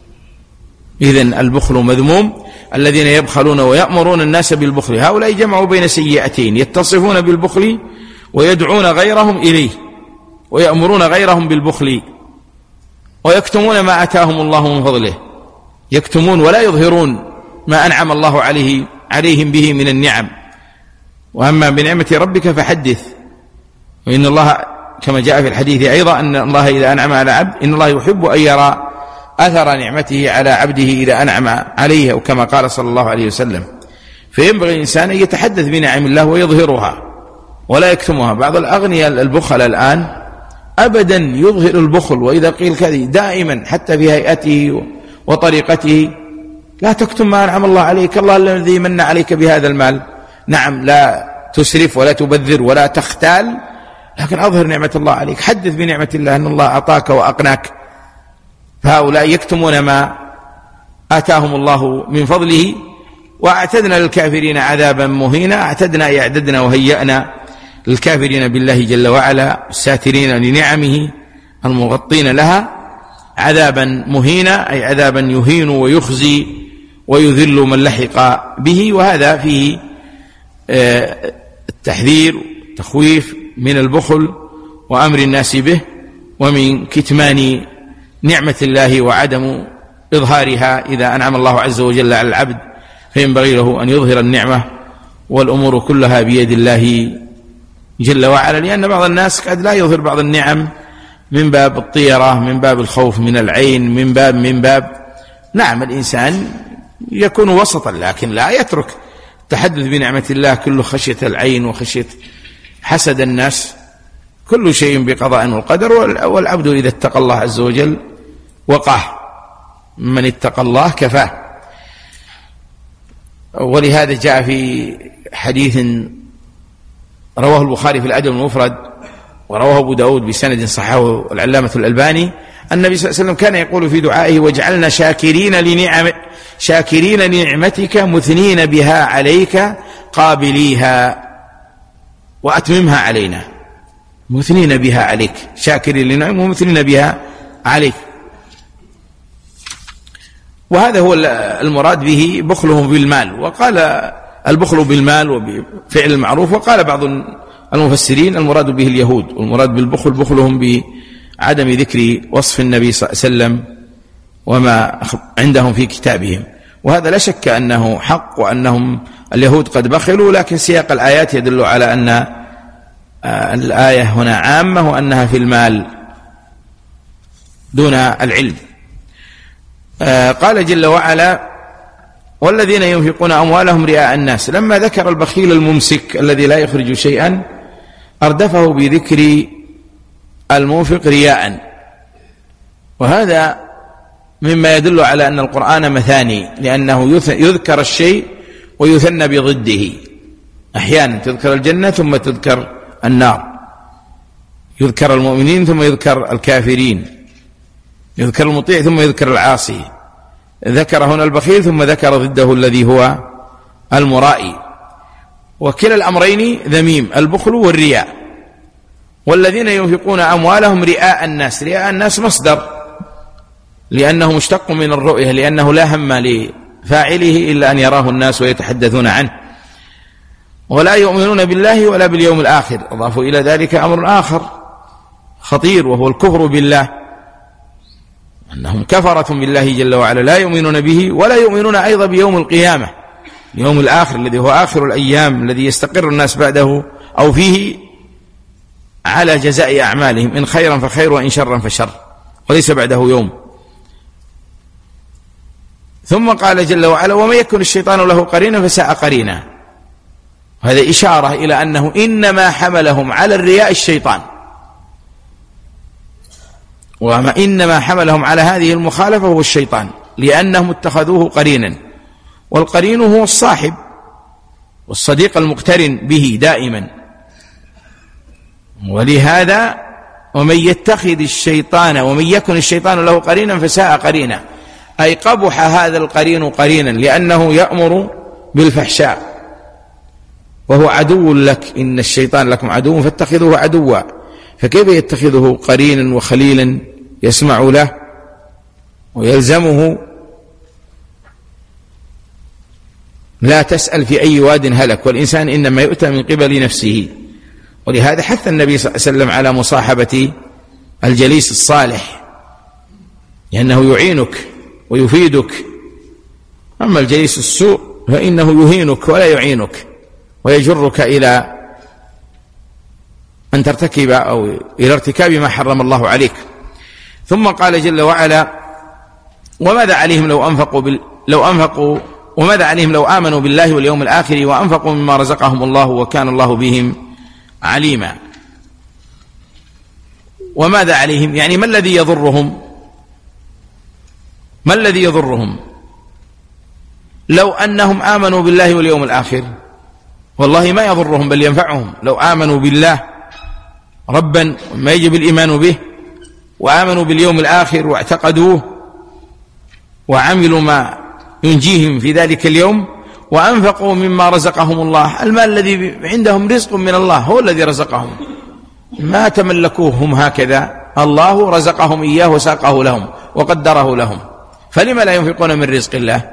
إذن البخل مذموم. الذين يبخلون ويأمرون الناس بالبخل هؤلاء جمعوا بين سيئتين: يتصفون بالبخل ويدعون غيرهم إليه، ويأمرون غيرهم بالبخل، ويكتمون ما آتاهم الله من فضله. يكتمون ولا يظهرون ما أنعم الله عليه عليهم به من النعم. وأما بنعمة ربك فحدث. وإن الله كما جاء في الحديث أيضا أن الله إذا أنعم على عبد إن الله يحب أن يرى أثر نعمته على عبده إذا أنعم عليه، أو كما قال صلى الله عليه وسلم. فينبغي الإنسان أن يتحدث بنعم الله ويظهرها ولا يكتمها. بعض الأغنياء البخل الآن أبدا يظهر البخل، وإذا قيل كذي دائما حتى في هيئته وطريقته: لا تكتم ما أنعم الله عليك، الله الذي من عليك بهذا المال. نعم، لا تسرف ولا تبذر ولا تختال، لكن أظهر نعمة الله عليك، حدث بنعمة الله أن الله أعطاك وأقناك. فهؤلاء يكتمون ما آتاهم الله من فضله. وأعتدنا للكافرين عذابا مهينا. أعتدنا أي أعددنا وهيأنا للكافرين بالله جل وعلا الساترين لنعمه المغطين لها عذابا مهينا، أي عذابا يهين ويخزي ويذل من لحق به. وهذا فيه التحذير والتخويف من البخل وأمر الناس به، ومن كتمان نعمة الله وعدم إظهارها. إذا أنعم الله عز وجل على العبد فينبغي له أن يظهر النعمة، والأمور كلها بيد الله جل وعلا. لأن بعض الناس قد لا يظهر بعض النعم من باب الطيرة، من باب الخوف من العين، من باب من باب نعم، الإنسان يكون وسطا، لكن لا يترك التحدث بنعمة الله كله خشية العين وخشية حسد الناس. كل شيء بقضاء والقدر، والعبد إذا اتقى الله عز وجل وقاه. من اتقى الله كفاه. ولهذا جاء في حديث رواه البخاري في الأدب المفرد، ورواه أبو داود بسند صححه العلامة الألباني، النبي صلى الله عليه وسلم كان يقول في دعائه: واجعلنا شاكرين لنعم شاكرين لنعمتك مثنين بها عليك قابليها وأتممها علينا. مثنين بها عليك، شاكرين لنعمة ومثنين بها عليك. وهذا هو المراد به بخلهم بالمال. وقال البخل بالمال وبفعل المعروف. وقال بعض المفسرين المراد به اليهود، والمراد بالبخل بخلهم بعدم ذكر وصف النبي صلى الله عليه وسلم وما عندهم في كتابهم. وهذا لا شك أنه حق، وأنهم اليهود قد بخلوا، لكن سياق الآيات يدل على أن الآية هنا عامة، وأنها في المال دون العلم. قال جل وعلا: والذين ينفقون أموالهم رئاء الناس. لما ذكر البخيل الممسك الذي لا يخرج شيئا أردفه بذكر المنفق رياء. وهذا مما يدل على أن القرآن مثاني، لأنه يذكر الشيء ويثنى بضده. أحيانا تذكر الجنة ثم تذكر النار، يذكر المؤمنين ثم يذكر الكافرين، يذكر المطيع ثم يذكر العاصي. ذكر هنا البخيل ثم ذكر ضده الذي هو المرائي. وكلا الأمرين ذميم، البخل والرياء. والذين ينفقون أموالهم رئاء الناس. رئاء الناس مصدر، لأنه مشتق من الرؤية، لأنه لا هم لفاعله إلا أن يراه الناس ويتحدثون عنه. ولا يؤمنون بالله ولا باليوم الآخر، أضافوا إلى ذلك أمر آخر، خطير، وهو الكفر بالله، أنهم كفرة بالله جل وعلا، لا يؤمنون به ولا يؤمنون أيضا بيوم القيامة، اليوم الآخر الذي هو آخر الأيام الذي يستقر الناس بعده أو فيه على جزاء أعمالهم، إن خيرا فخير وإن شرا فشر، وليس بعده يوم. ثم قال جل وعلا: ومن يكن الشيطان له قرينا فساء قرينا. هذا إشارة إلى أنه إنما حملهم على الرياء الشيطان، وما إنما حملهم على هذه المخالفة هو الشيطان، لأنهم اتخذوه قرينا، والقرين هو الصاحب والصديق المقترن به دائما. ولهذا ومن يتخذ الشيطان ومن يكن الشيطان له قرينا فساء قرينا، أي قبح هذا القرين قرينا، لأنه يأمر بالفحشاء وهو عدو لك، إن الشيطان لكم عدو فاتخذوه عدوا، فكيف يتخذه قرينا وخليلا يسمع له ويلزمه؟ لا تسأل في أي واد هلك، والإنسان إنما يؤتى من قبل نفسه. ولهذا حث النبي صلى الله عليه وسلم على مصاحبة الجليس الصالح، لأنه يعينك ويفيدك. أما الجليس السوء فإنه يهينك ولا يعينك، ويجرك إلى أن ترتكب أو إلى ارتكاب ما حرم الله عليك. ثم قال جل وعلا: وماذا عليهم لو أنفقوا بال... لو أنفقوا وماذا عليهم لو آمنوا بالله واليوم الآخر وأنفقوا مما رزقهم الله وكان الله بهم عليما. وماذا عليهم يعني ما الذي يضرهم؟ ما الذي يضرهم لو أنهم آمنوا بالله واليوم الآخر؟ والله ما يضرهم بل ينفعهم. لو آمنوا بالله ربا ما يجب الإيمان به، وآمنوا باليوم الآخر واعتقدوه وعملوا ما ينجيهم في ذلك اليوم، وأنفقوا مما رزقهم الله. المال الذي عندهم رزق من الله، هو الذي رزقهم، ما تملكوه هم هكذا، الله رزقهم إياه وساقه لهم وقدره لهم، فلما لا ينفقون من رزق الله؟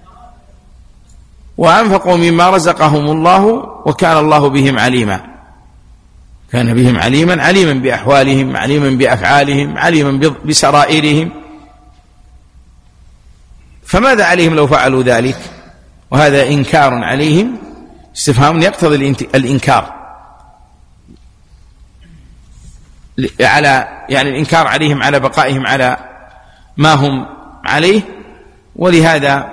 وأنفقوا مما رزقهم الله وكان الله بهم عليما. كان بهم عليما، عليما بأحوالهم، عليما بأفعالهم، عليما بسرائرهم. فماذا عليهم لو فعلوا ذلك؟ وهذا إنكار عليهم، استفهام يقتضي الإنكار على يعني الإنكار عليهم على بقائهم على ما هم عليه. ولهذا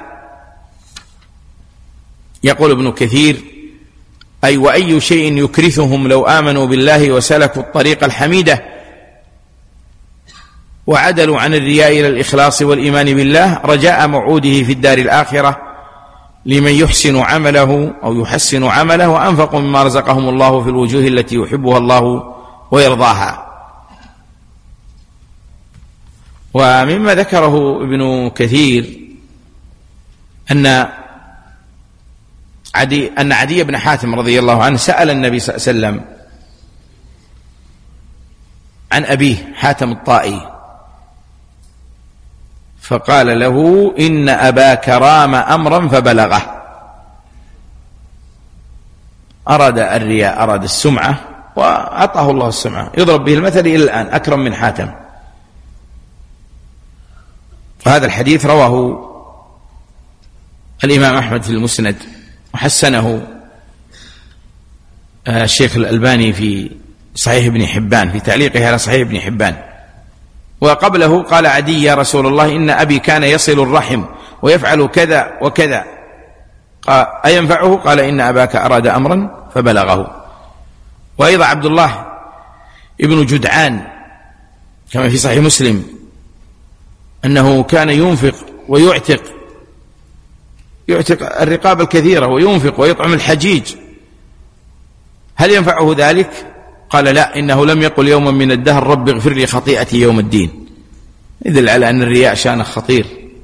يقول ابن كثير: أي وأي شيء يكرثهم لو آمنوا بالله وسلكوا الطريق الحميدة وعدلوا عن الرياء إلى الإخلاص والإيمان بالله رجاء موعوده في الدار الآخرة لمن يحسن عمله أو يحسن عمله، وأنفقوا مما رزقهم الله في الوجوه التي يحبها الله ويرضاها. ومما ذكره ابن كثير أن عدي أن عدي بن حاتم رضي الله عنه سأل النبي صلى الله عليه وسلم عن أبيه حاتم الطائي، فقال له: إن أباك رام أمرا فبلغه. أراد الرياء، أراد السمعة، وأعطاه الله السمعة. يضرب به المثل إلى الآن، أكرم من حاتم. وهذا الحديث رواه الإمام أحمد في المسند، وحسنه الشيخ الألباني في صحيح ابن حبان في تعليقه على صحيح ابن حبان. وقبله قال عدي: يا رسول الله إن أبي كان يصل الرحم ويفعل كذا وكذا، قال: أينفعه؟ قال: إن أباك أراد أمرا فبلغه. وأيضا عبد الله ابن جدعان كما في صحيح مسلم أنه كان ينفق ويعتق يعتق الرقاب الكثيرة وينفق ويطعم الحجيج، هل ينفعه ذلك؟ قال: لا، إنه لم يقل يوما من الدهر رب اغفر لي خطيئتي يوم الدين. يدل على أن الرياء شأنه خطير.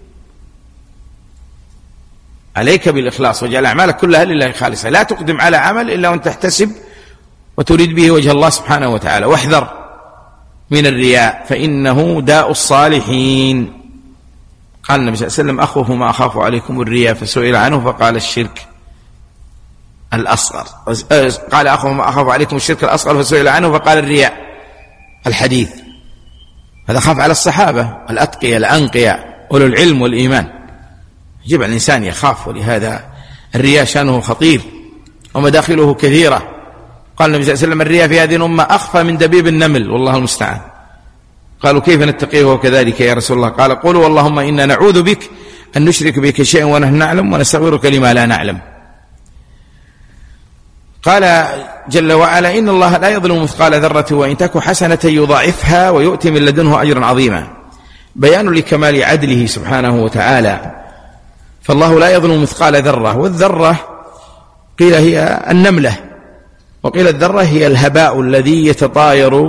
عليك بالإخلاص، واجعل أعمالك كلها لله خالصة، لا تقدم على عمل إلا وأن تحتسب وتريد به وجه الله سبحانه وتعالى. واحذر من الرياء فإنه داء الصالحين. قال النبي صلى الله عليه وسلم: أخوف ما أخاف عليكم الرياء، فسئل عنه فقال: الشرك الأصغر. قال: أخوف ما أخاف عليكم الشرك الأصغر، فسئل عنه فقال: الرياء. الحديث. هذا خاف على الصحابة الأتقياء الأنقياء أولو العلم والإيمان، يجب على الإنسان يخاف. ولهذا الرياء شأنه خطير ومداخله كثيرة. قال النبي صلى الله عليه وسلم: الرياء في هذه الأمة أخفى من دبيب النمل والله المستعان. قالوا: كيف نتقيه وكذلك يا رسول الله؟ قال: قولوا اللهم إنا نعوذ بك أن نشرك بك شيئا ونحن نعلم ونستغفرك لما لا نعلم. قال جل وعلا: إن الله لا يظلم مثقال ذرة وإن تك حسنة يضاعفها ويؤتي من لدنه أجرا عظيما. بيان لكمال عدله سبحانه وتعالى، فالله لا يظلم مثقال ذرة. والذرة قيل هي النملة، وقيل الذرة هي الهباء الذي يتطاير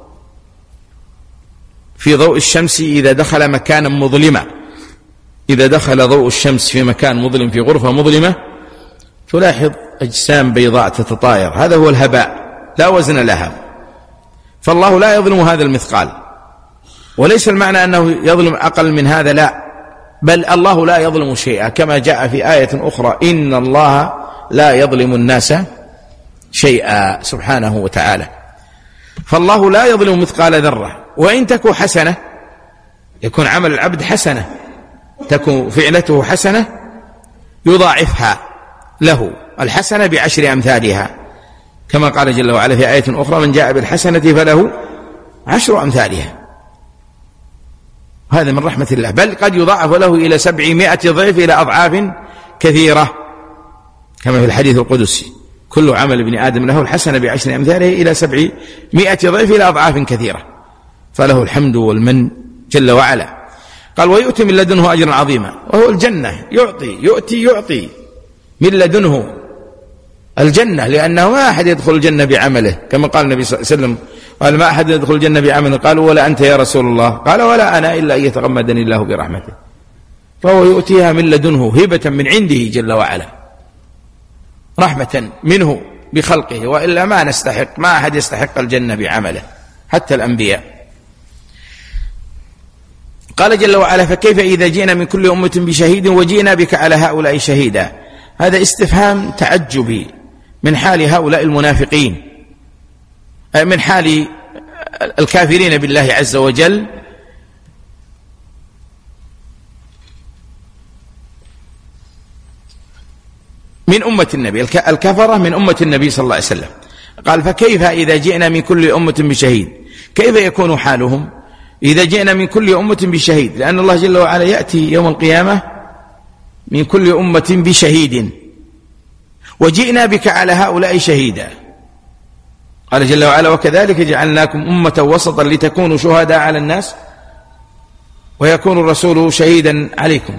في ضوء الشمس إذا دخل مكانا مظلما. إذا دخل ضوء الشمس في مكان مظلم في غرفة مظلمة تلاحظ أجسام بيضاء تتطاير، هذا هو الهباء، لا وزن لها. فالله لا يظلم هذا المثقال، وليس المعنى أنه يظلم أقل من هذا، لا، بل الله لا يظلم شيئا، كما جاء في آية أخرى: إن الله لا يظلم الناس شيئا سبحانه وتعالى. فالله لا يظلم مثقال ذرة، وإن تكن حسنة، يكون عمل العبد حسنة، تكون فعلته حسنة، يضاعفها له الحسنة بعشر أمثالها، كما قال جل وعلا في آية أخرى: من جاء بالحسنة فله عشر أمثالها. هذا من رحمة الله، بل قد يضاعف له إلى سبعمائة ضعف، إلى أضعاف كثيرة، كما في الحديث القدسي: كل عمل ابن آدم له الحسنة بعشر أمثاله إلى سبعمائة ضعف، إلى أضعاف كثيرة. فله الحمد والمن جل وعلا. قال: ويؤتي من لدنه أجرا عظيما، وهو الجنة. يعطي يؤتي يعطي من لدنه الجنة، لأنه ما أحد يدخل الجنة بعمله، كما قال النبي صلى الله عليه وسلم: قال: ما أحد يدخل الجنة بعمله. قالوا: ولا أنت يا رسول الله؟ قال: ولا أنا، إلا أن يتغمدني الله برحمته. فهو يؤتيها من لدنه هبة من عنده جل وعلا، رحمة منه بخلقه، وإلا ما نستحق، ما أحد يستحق الجنة بعمله حتى الأنبياء. قال جل وعلا: فكيف إذا جئنا من كل أمة بشهيد وجئنا بك على هؤلاء شهيدا. هذا استفهام تعجبي من حال هؤلاء المنافقين، من حال الكافرين بالله عز وجل، من أمة النبي، الكفرة من أمة النبي صلى الله عليه وسلم. قال: فكيف إذا جئنا من كل أمة بشهيد، كيف يكون حالهم إذا جئنا من كل أمة بشهيد؟ لأن الله جل وعلا يأتي يوم القيامة من كل أمة بشهيد، وجئنا بك على هؤلاء شهيدا. قال جل وعلا: وكذلك جعلناكم أمة وسطا لتكونوا شهداء على الناس ويكون الرسول شهيدا عليكم.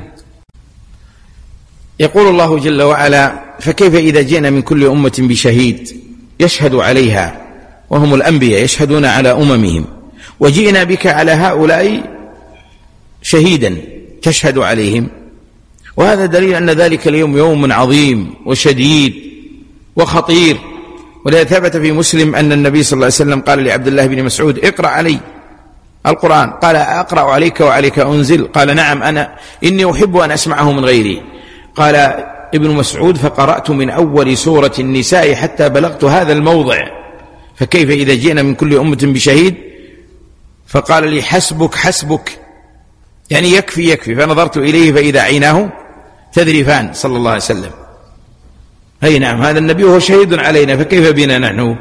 يقول الله جل وعلا: فكيف إذا جئنا من كل أمة بشهيد يشهد عليها، وهم الأنبياء يشهدون على أممهم، وجئنا بك على هؤلاء شهيدا تشهد عليهم. وهذا دليل أن ذلك اليوم يوم عظيم وشديد وخطير. ولذا ثبت في مسلم أن النبي صلى الله عليه وسلم قال لعبد الله بن مسعود: اقرأ علي القرآن. قال: أقرأ عليك وعليك أنزل؟ قال: نعم، أنا إني أحب أن أسمعه من غيري. قال ابن مسعود: فقرأت من أول سورة النساء حتى بلغت هذا الموضع: فكيف إذا جئنا من كل أمة بشهيد. فقال لي: حسبك حسبك، يعني يكفي يكفي. فنظرت إليه فإذا عيناه تذرفان صلى الله عليه وسلم. أي نعم، هذا النبي هو شهيد علينا، فكيف بنا نحن؟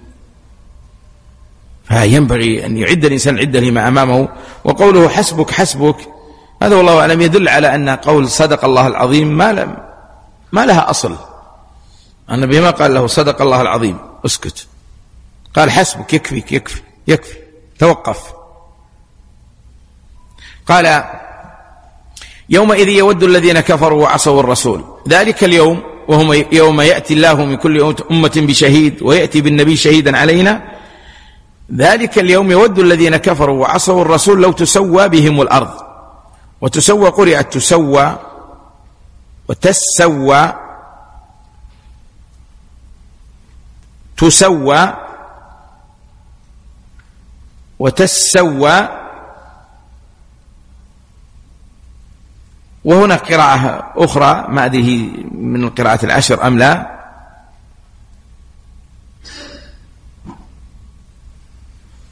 فينبغي أن يعد الإنسان العدة لما أمامه. وقوله حسبك حسبك هذا والله أعلم يدل على أن قول صدق الله العظيم ما, لم ما لها أصل. النبي ما قال له صدق الله العظيم اسكت، قال حسبك، يكفيك يكفي يكفي توقف. قال: يومئذ يود الذين كفروا وعصوا الرسول. ذلك اليوم، وهم يوم يأتي الله من كل أمة بشهيد ويأتي بالنبي شهيدا علينا. ذلك اليوم يود الذين كفروا وعصوا الرسول لو تسوى بهم الأرض. وتسوى قرئت تسوى وتسوى تسوى وتسوى. وهنا قراءة أخرى ما أدري من القراءات العشر أم لا،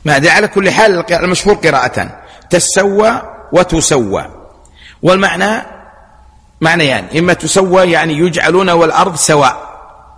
ما أدري، على كل حال المشهور قراءتان: تسوى وتسوى. والمعنى معنيان: إما تسوى يعني يجعلون والأرض سواء،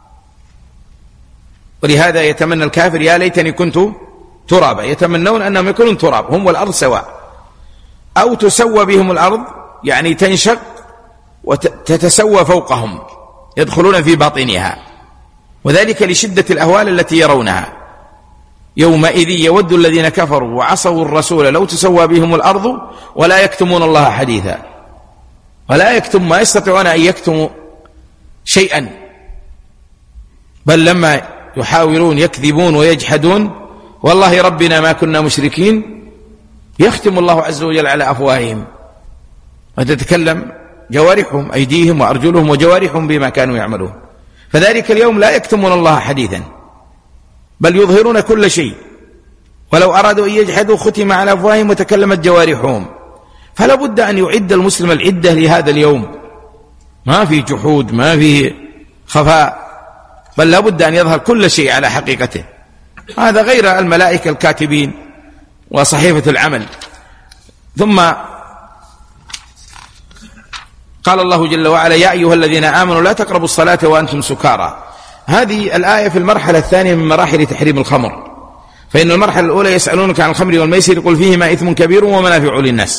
ولهذا يتمنى الكافر يا ليتني كنت ترابا، يتمنون أنهم يكونون تراب هم والأرض سواء. أو تسوى بهم الأرض يعني تنشق وتتسوى فوقهم، يدخلون في باطنها، وذلك لشدة الأهوال التي يرونها. يومئذ يود الذين كفروا وعصوا الرسول لو تسوى بهم الأرض ولا يكتمون الله حديثا. ولا يكتم، ما يستطيعون أن يكتموا شيئا، بل لما يحاولون يكذبون ويجحدون والله ربنا ما كنا مشركين، يختم الله عز وجل على أفواههم وتتكلم جوارحهم، أيديهم وأرجلهم وجوارحهم بما كانوا يعملون. فذلك اليوم لا يكتمون الله حديثا، بل يظهرون كل شيء، ولو أرادوا أن يجحدوا ختم على أفواههم وتكلمت جوارحهم. فلا بد أن يعد المسلم العدة لهذا اليوم، ما في جحود، ما في خفاء، بل لا بد أن يظهر كل شيء على حقيقته. هذا غير الملائكة الكاتبين وصحيفة العمل. ثم قال الله جل وعلا: يا أيها الذين آمنوا لا تقربوا الصلاة وأنتم سكارى. هذه الآية في المرحلة الثانية من مراحل تحريم الخمر. فإن المرحلة الأولى يسألونك عن الخمر والميسر قل فيهما إثم كبير ومنافع للناس.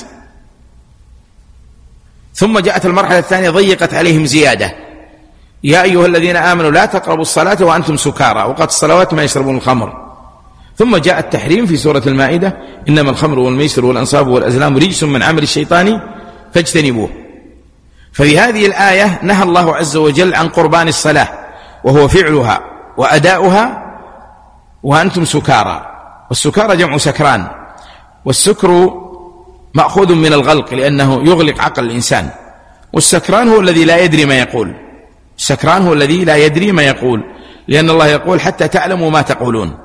ثم جاءت المرحلة الثانية ضيقت عليهم زيادة: يا أيها الذين آمنوا لا تقربوا الصلاة وأنتم سكارى، وقت الصلوات ما يشربون الخمر. ثم جاء التحريم في سورة المائدة: إنما الخمر والميسر والأنصاب والأزلام رجس من عمل الشيطان فاجتنبوه. ففي هذه الآية نهى الله عز وجل عن قربان الصلاة، وهو فعلها وأداؤها وأنتم سكارى. والسكارى جمع سكران، والسكر مأخوذ من الغلق لأنه يغلق عقل الإنسان، والسكران هو الذي لا يدري ما يقول. السكران هو الذي لا يدري ما يقول، لأن الله يقول: حتى تعلموا ما تقولون.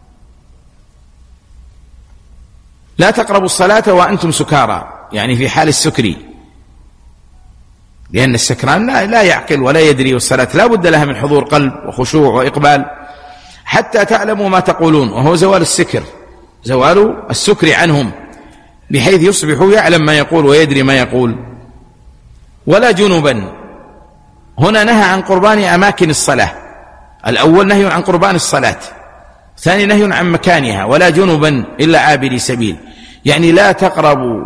لا تقربوا الصلاة وأنتم سكارى، يعني في حال السكر، لأن السكران لا, لا يعقل ولا يدري، والصلاة لا بد لها من حضور قلب وخشوع وإقبال. حتى تعلموا ما تقولون، وهو زوال السكر، زوال السكر عنهم، بحيث يصبح يعلم ما يقول ويدري ما يقول. ولا جنبا، هنا نهى عن قربان أماكن الصلاة. الأول نهي عن قربان الصلاة، ثاني نهي عن مكانها. ولا جنبا إلا عابري سبيل، يعني لا تقربوا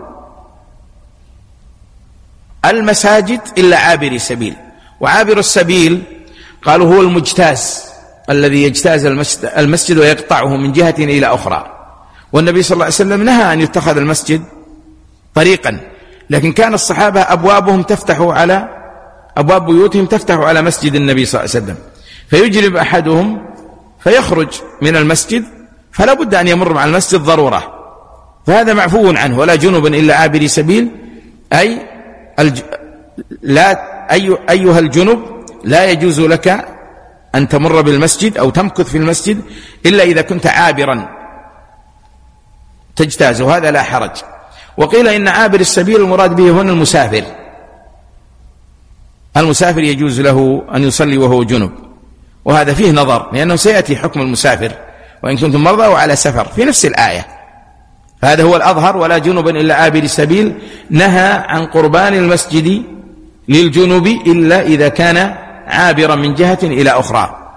المساجد إلا عابري سبيل. وعابر السبيل قالوا هو المجتاز الذي يجتاز المسجد ويقطعه من جهة إلى أخرى. والنبي صلى الله عليه وسلم نهى أن يتخذ المسجد طريقا، لكن كان الصحابة أبوابهم تفتح على أبواب بيوتهم تفتح على مسجد النبي صلى الله عليه وسلم، فيجرب أحدهم فيخرج من المسجد، فلا بد أن يمر مع المسجد ضرورة، فهذا معفو عنه. ولا جنبا إلا عابري سبيل، أي الج... لا أي... أيها الجنب لا يجوز لك أن تمر بالمسجد أو تمكث في المسجد إلا إذا كنت عابرا تجتاز، وهذا لا حرج. وقيل إن عابر السبيل المراد به هنا المسافر. المسافر يجوز له أن يصلي وهو جنب، وهذا فيه نظر، لأنه سيأتي حكم المسافر: وإن كنتم مرضى وعلى سفر، في نفس الآية. فهذا هو الأظهر: ولا جنبا إلا عابر السبيل. نهى عن قربان المسجد للجنب إلا إذا كان عابرا من جهة إلى أخرى.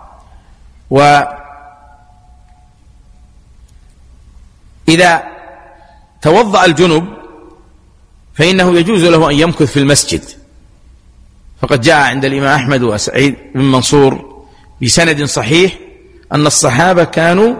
وإذا توضأ الجنب فإنه يجوز له أن يمكث في المسجد، فقد جاء عند الإمام أحمد وسعيد بن منصور بسند صحيح أن الصحابة كانوا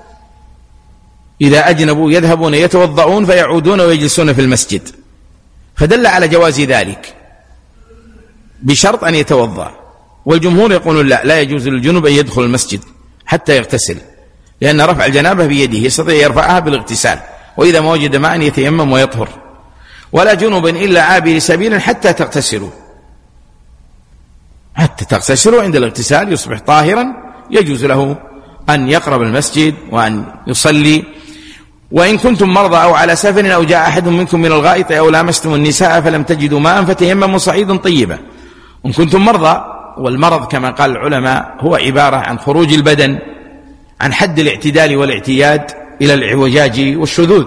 إذا أجنبوا يذهبون يتوضؤون فيعودون ويجلسون في المسجد، فدل على جواز ذلك بشرط أن يتوضأ. والجمهور يقولون لا لا يجوز للجنب أن يدخل المسجد حتى يغتسل، لأن رفع الجنابة بيده، يستطيع يرفعها بالاغتسال، وإذا ما وجد ماء يتيمم ويطهر. ولا جنبا إلا عابر سبيل حتى تغتسلوا، حتى تغتسلوا عند الاغتسال يصبح طاهرا، يجوز له أن يقرب المسجد وأن يصلي. وإن كنتم مرضى أو على سفر أو جاء أحد منكم من الغائط أو لامستم النساء فلم تجدوا ماء فتيمموا صعيدا طيبا. إن كنتم مرضى، والمرض كما قال العلماء هو عبارة عن خروج البدن عن حد الاعتدال والاعتياد إلى الاعوجاج والشذوذ.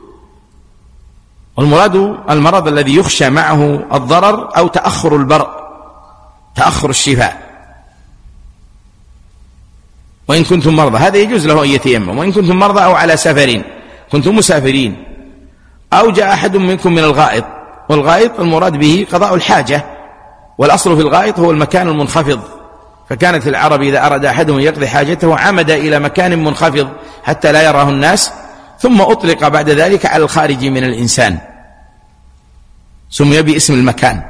والمراد المرض الذي يخشى معه الضرر أو تأخر البرء، تأخر الشفاء. وإن كنتم مرضى، هذا يجوز له أن يتيمم. وإن كنتم مرضى أو على سفر، كنتم مسافرين، أو جاء أحد منكم من الغائط. والغائط المراد به قضاء الحاجة، والأصل في الغائط هو المكان المنخفض. فكانت العرب إذا أراد أحدهم يقضي حاجته عمد إلى مكان منخفض حتى لا يراه الناس، ثم أطلق بعد ذلك على الخارج من الإنسان، سمي باسم المكان.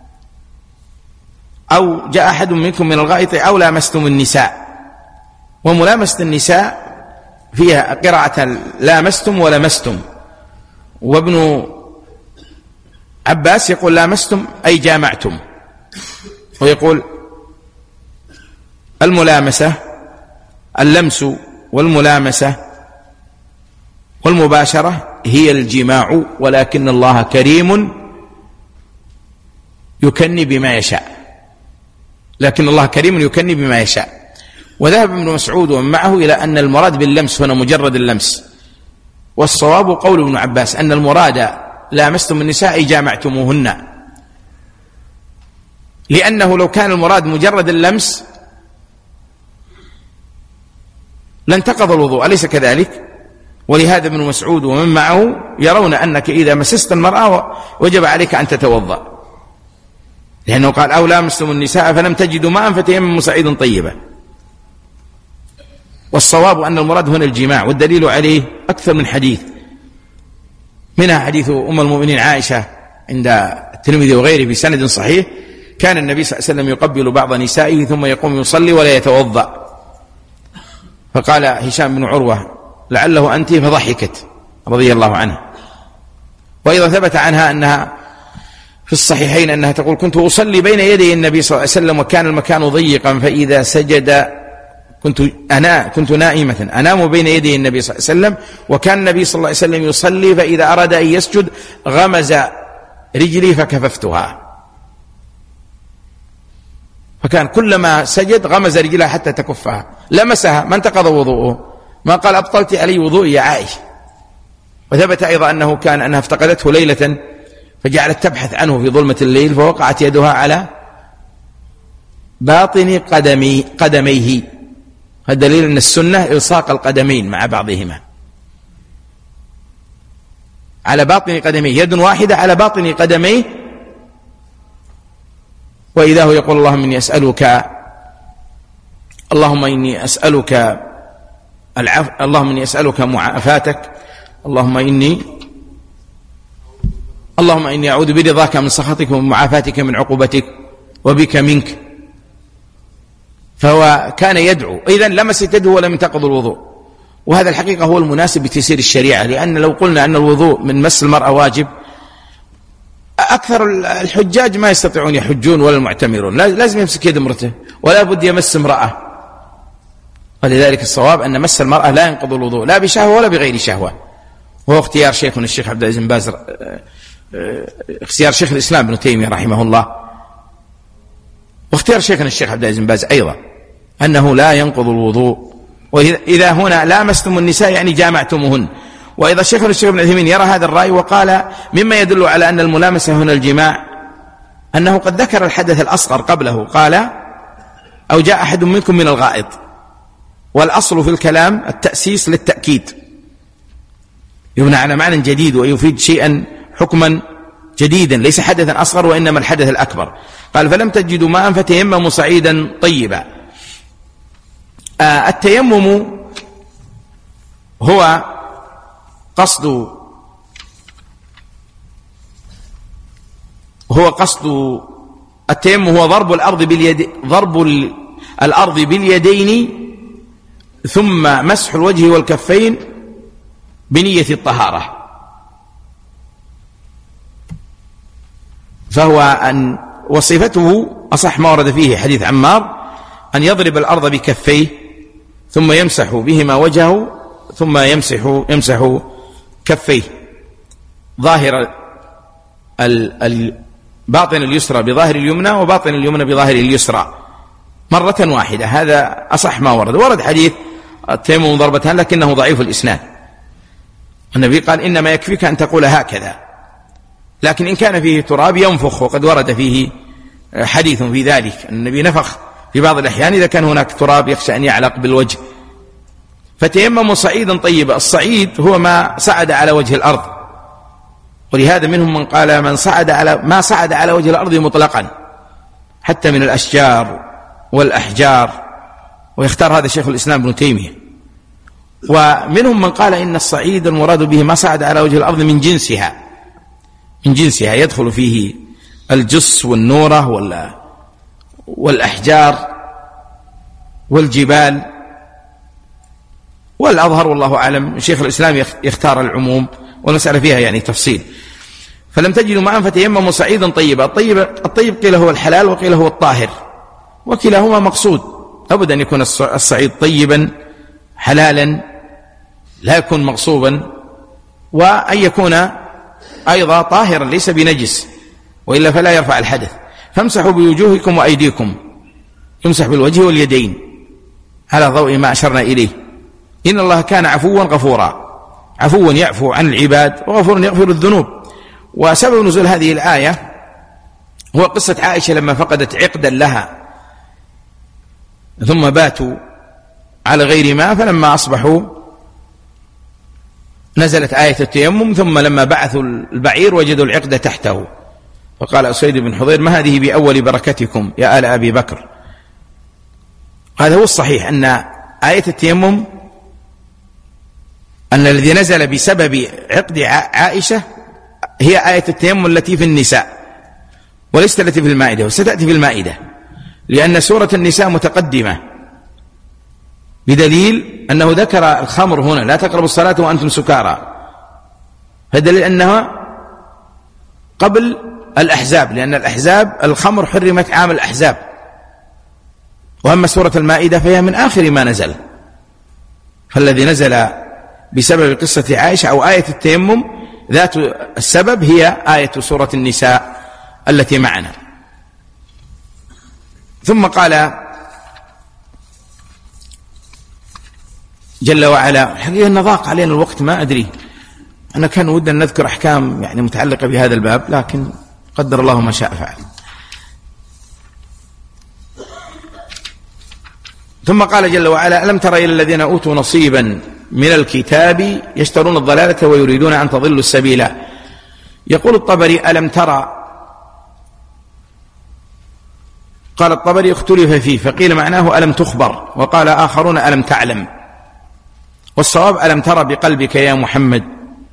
أو جاء أحد منكم من الغائط أو لامستم النساء. وملامسة النساء فيها قراءة لامستم ولمستم، وابن عباس يقول لامستم أي جامعتم، ويقول الملامسة اللمس والملامسة والمباشرة هي الجماع، ولكن الله كريم يكني بما يشاء، لكن الله كريم يكني بما يشاء. وذهب ابن مسعود ومن معه إلى أن المراد باللمس هنا مجرد اللمس، والصواب قول ابن عباس أن المراد لامستم النساء جامعتموهن، لأنه لو كان المراد مجرد اللمس لانتقض الوضوء، أليس كذلك؟ ولهذا ابن مسعود ومن معه يرون أنك إذا مسست المرأة وجب عليك أن تتوضأ، لأنه قال أو لامستم النساء فلم تجدوا ماء فتيمموا صعيدا طيبا. والصواب أن المراد هنا الجماع، والدليل عليه أكثر من حديث، منها حديث أم المؤمنين عائشة عند الترمذي وغيره بسند صحيح، كان النبي صلى الله عليه وسلم يقبل بعض نسائه ثم يقوم يصلي ولا يتوضأ، فقال هشام بن عروة لعله أنت، فضحكت رضي الله عنها. وإذا ثبت عنها أنها في الصحيحين أنها تقول كنت أصلي بين يدي النبي صلى الله عليه وسلم وكان المكان ضيقا، فإذا سجد كنت أنا كنت نائمة أنام بين يدي النبي صلى الله عليه وسلم، وكان النبي صلى الله عليه وسلم يصلي فإذا أراد أن يسجد غمز رجلي فكففتها، فكان كلما سجد غمز رجلها حتى تكفها، لمسها، ما انتقض وضوءه، ما قال أبطلت علي وضوئي يا عائشة. وثبت أيضا أنه كان أنها افتقدته ليلة فجعلت تبحث عنه في ظلمة الليل، فوقعت يدها على باطن قدمي قدميه. هذا دليل أن السنة إلصاق القدمين مع بعضهما، على باطن قدميه، يد واحدة على باطن قدميه. وإذا هو يقول اللهم إني أسألك اللهم إني أسألك العف... اللهم إني أسألك معافاتك، اللهم إني اللهم إني أعوذ برضاك من سخطك ومعافاتك من عقوبتك وبك منك. فهو كان يدعو، إذن لمست يده ولم ينتقض الوضوء. وهذا الحقيقة هو المناسب بتيسير الشريعة، لأن لو قلنا أن الوضوء من مس المرأة واجب أكثر الحجاج ما يستطيعون يحجون ولا المعتمرون، لازم يمسك يد امرته ولا بد يمس امرأة. ولذلك الصواب أن مس المرأة لا ينقض الوضوء لا بشهوة ولا بغير شهوة، وهو اختيار شيخنا الشيخ عبد العزيز بن باز، اختيار شيخ الإسلام ابن تيمية رحمه الله، واختيار شيخنا الشيخ عبد العزيز بن باز أيضا أنه لا ينقض الوضوء. وإذا هنا لامستم النساء يعني جامعتموهن. وإذا شيخنا الشيخ ابن عثيمين يرى هذا الرأي وقال مما يدل على أن الملامسة هنا الجماع أنه قد ذكر الحدث الأصغر قبله، قال أو جاء أحد منكم من الغائط، والأصل في الكلام التأسيس للتأكيد، يبنى على معنى جديد ويفيد شيئا حكما جديدا ليس حدثا أصغر وإنما الحدث الأكبر. قال فلم تجدوا ماء فتيمموا صعيدا طيبا. آه التيمم هو قصد هو قصد التيمم هو ضرب الأرض باليد ضرب الأرض باليدين ثم مسح الوجه والكفين بنية الطهارة. فهو أن وصفته أصح ما ورد فيه حديث عمار أن يضرب الأرض بكفيه ثم يمسح بهما وجهه ثم يمسح يمسح كفيه، ظاهر باطن اليسرى بظاهر اليمنى وباطن اليمنى بظاهر اليسرى مرة واحدة. هذا أصح ما ورد. ورد حديث التيمم ضربتان لكنه ضعيف الإسناد، النبي قال إنما يكفيك أن تقول هكذا، لكن إن كان فيه تراب ينفخ، وقد ورد فيه حديث في ذلك، النبي نفخ في بعض الأحيان إذا كان هناك تراب يخشى أن يعلق بالوجه. فتيمموا صعيدا طيبا، الصعيد هو ما صعد على وجه الأرض، ولهذا منهم من قال من صعد على ما صعد على وجه الأرض مطلقا حتى من الأشجار والأحجار، ويختار هذا شيخ الإسلام ابن تيمية. ومنهم من قال إن الصعيد المراد به ما صعد على وجه الأرض من جنسها، من جنسها يدخل فيه الجص والنورة والأحجار والجبال. والأظهر والله أعلم شيخ الإسلام يختار العموم، والمسألة فيها يعني تفصيل. فلم تجدوا ماء فتيمموا صعيدا طيبا. الطيب, الطيب قيل هو الحلال وقيل هو الطاهر، وكلاهما مقصود. أبدا أن يكون الصعيد طيبا حلالا لا يكون مغصوبا، وأن يكون أيضا طاهرا ليس بنجس، وإلا فلا يرفع الحدث. فامسحوا بوجوهكم وأيديكم، يمسح بالوجه واليدين على ضوء ما أشرنا إليه. إن الله كان عفوا غفورا، عفوا يعفو عن العباد، وغفور يغفر الذنوب. وسبب نزول هذه الآية هو قصة عائشة لما فقدت عقدا لها ثم باتوا على غير ماء، فلما أصبحوا نزلت آية التيمم، ثم لما بعثوا البعير وجدوا العقد تحته، فقال أسيد بن حضير ما هذه بأول بركتكم يا آل أبي بكر. هذا هو الصحيح، أن آية التيمم أن الذي نزل بسبب عقد عائشة هي آية التيمم التي في النساء، وليست التي في المائدة، وستأتي في المائدة، لأن سورة النساء متقدمة، بدليل أنه ذكر الخمر هنا لا تقربوا الصلاة وأنتم سكارى، فدليل أنها قبل الأحزاب، لأن الأحزاب الخمر حرمت عام الأحزاب. وأما سورة المائدة فهي من آخر ما نزل، فالذي نزل بسبب قصة عائشة أو آية التيمم ذات السبب هي آية سورة النساء التي معنا. ثم قال جل وعلا، حقيقة أن ضاق علينا الوقت، ما أدري، أنا كان ودنا نذكر أحكام يعني متعلقة بهذا الباب، لكن قدر الله ما شاء فعل. ثم قال جل وعلا ألم تر إلى الذين أوتوا نصيبا من الكتاب يشترون الضلالة ويريدون أن تضلوا السبيل. يقول الطبري ألم ترى، قال الطبري اختلف فيه، فقيل معناه ألم تخبر، وقال آخرون ألم تعلم، والصواب ألم ترى بقلبك يا محمد،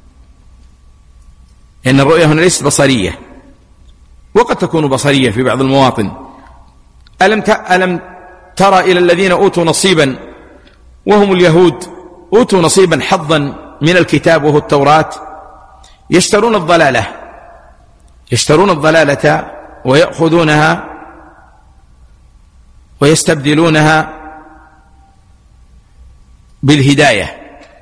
لأن الرؤية هنا ليست بصرية، وقد تكون بصرية في بعض المواطن. ألم ألم ترى إلى الذين أوتوا نصيبا، وهم اليهود، أوتوا نصيبا حظا من الكتاب وهو التوراة، يشترون الضلالة، يشترون الضلالة ويأخذونها ويستبدلونها بالهداية،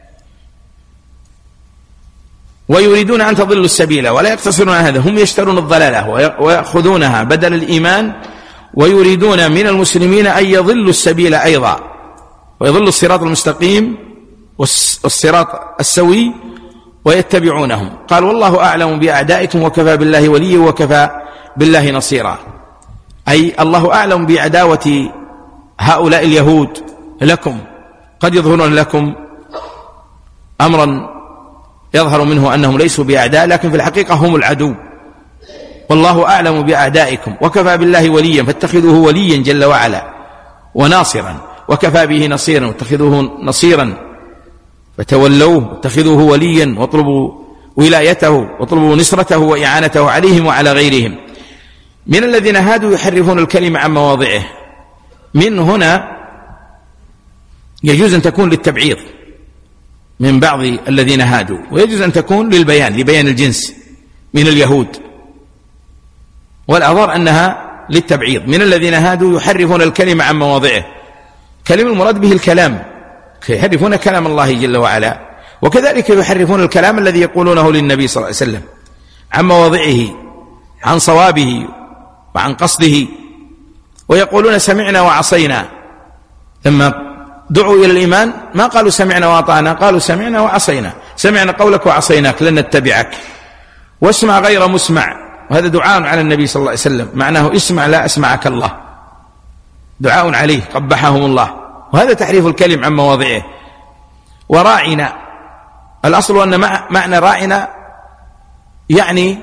ويريدون أن تضلوا السبيل، ولا يقتصرون على هذا، هم يشترون الضلالة ويأخذونها بدل الإيمان، ويريدون من المسلمين أن يضلوا السبيل أيضا، ويضلوا الصراط المستقيم والصراط السوي ويتبعونهم. قال والله أعلم بأعدائكم وكفى بالله وليا وكفى بالله نصيرا، أي الله أعلم بعداوة هؤلاء اليهود لكم، قد يظهرون لكم أمرا يظهر منه أنهم ليسوا بأعداء، لكن في الحقيقة هم العدو. والله أعلم بأعدائكم وكفى بالله وليا، فاتخذوه وليا جل وعلا وناصرا، وكفى به نصيرا، واتخذوه نصيرا فتولوه، اتخذوه وليا واطلبوا ولايته، واطلبوا نصرته وإعانته عليهم وعلى غيرهم. من الذين هادوا يحرفون الكلمة عن مواضعه، من هنا يجوز أن تكون للتبعيض من بعض الذين هادوا، ويجوز أن تكون للبيان، لبيان الجنس من اليهود، والأظهر أنها للتبعيض. من الذين هادوا يحرفون الكلمة عن مواضعه، كلمة المراد به الكلام، يحرفون كلام الله جل وعلا، وكذلك يحرفون الكلام الذي يقولونه للنبي صلى الله عليه وسلم عن مواضعه، عن صوابه وعن قصده، ويقولون سمعنا وعصينا. لما دعوا إلى الإيمان ما قالوا سمعنا وأطعنا، قالوا سمعنا وعصينا، سمعنا قولك وعصيناك لن نتبعك، واسمع غير مسمع، وهذا دعاء على النبي صلى الله عليه وسلم، معناه اسمع لا أسمعك الله، دعاء عليه قبحهم الله، وهذا تحريف الكلم عن مواضعه. وراعنا، الأصل أن معنى راعنا يعني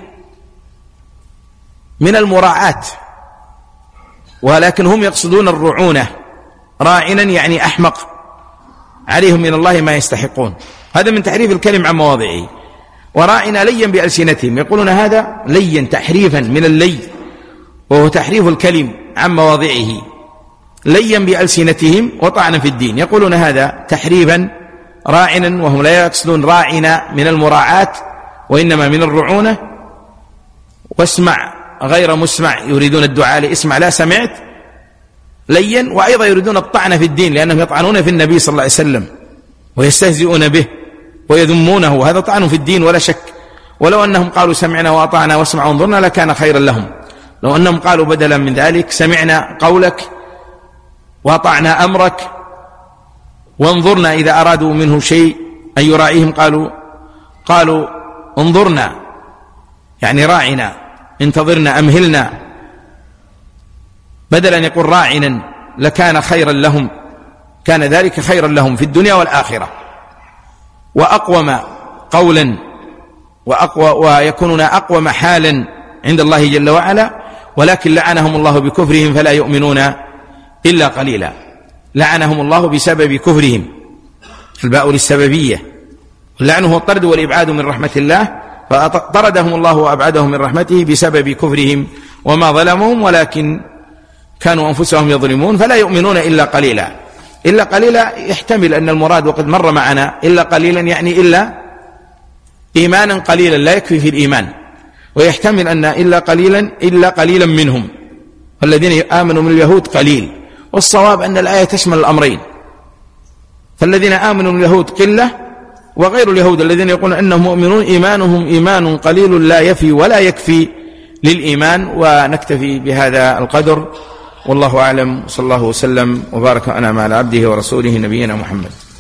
من المراعاة، ولكن هم يقصدون الرعونة. راعنا يعني أحمق، عليهم من الله ما يستحقون، هذا من تحريف الكلم عن مواضعه. وراعنا ليا بألسنتهم، يقولون هذا ليا تحريفا من اللي، وهو تحريف الكلم عن مواضعه، ليا بألسنتهم وطعنا في الدين، يقولون هذا تحريفا راعنا، وهم لا يقصدون راعنا من المراعاة وإنما من الرعونة. واسمع غير مسمع، يريدون الدعاء لاسمع لا سمعت ليا، وأيضا يريدون الطعن في الدين، لأنهم يطعنون في النبي صلى الله عليه وسلم ويستهزئون به ويذمونه، هذا طعن في الدين ولا شك. ولو أنهم قالوا سمعنا وأطعنا واسمع وانظرنا لكان خيرا لهم، لو أنهم قالوا بدلا من ذلك سمعنا قولك وأطعنا أمرك وانظرنا، إذا أرادوا منه شيء أن يراعيهم قالوا قالوا انظرنا يعني راعنا، انتظرنا أمهلنا، بدلا أن يقول راعنا لكان خيرا لهم، كان ذلك خيرا لهم في الدنيا والآخرة، وأقوم قولا وأقوى، ويكونون أقوم حالا عند الله جل وعلا. ولكن لعنهم الله بكفرهم فلا يؤمنون إلا قليلا، لعنهم الله بسبب كفرهم، الباء للسببية، اللعن هو الطرد والإبعاد من رحمة الله، فطردهم الله وأبعدهم من رحمته بسبب كفرهم، وما ظلمهم ولكن كانوا أنفسهم يظلمون، فلا يؤمنون إلا قليلا. إلا قليلا يحتمل أن المراد وقد مر معنا إلا قليلا يعني إلا إيمانا قليلا لا يكفي في الإيمان، ويحتمل أن إلا قليلا إلا قليلا منهم، والذين آمنوا من اليهود قليل، والصواب أن الآية تشمل الأمرين، فالذين آمنوا من اليهود قلة، وغير اليهود الذين يقولون أنهم مؤمنون إيمانهم إيمان قليل لا يفي ولا يكفي للإيمان. ونكتفي بهذا القدر، والله أعلم، صلى الله وسلم وبارك وأنعم على عبده ورسوله نبينا محمد.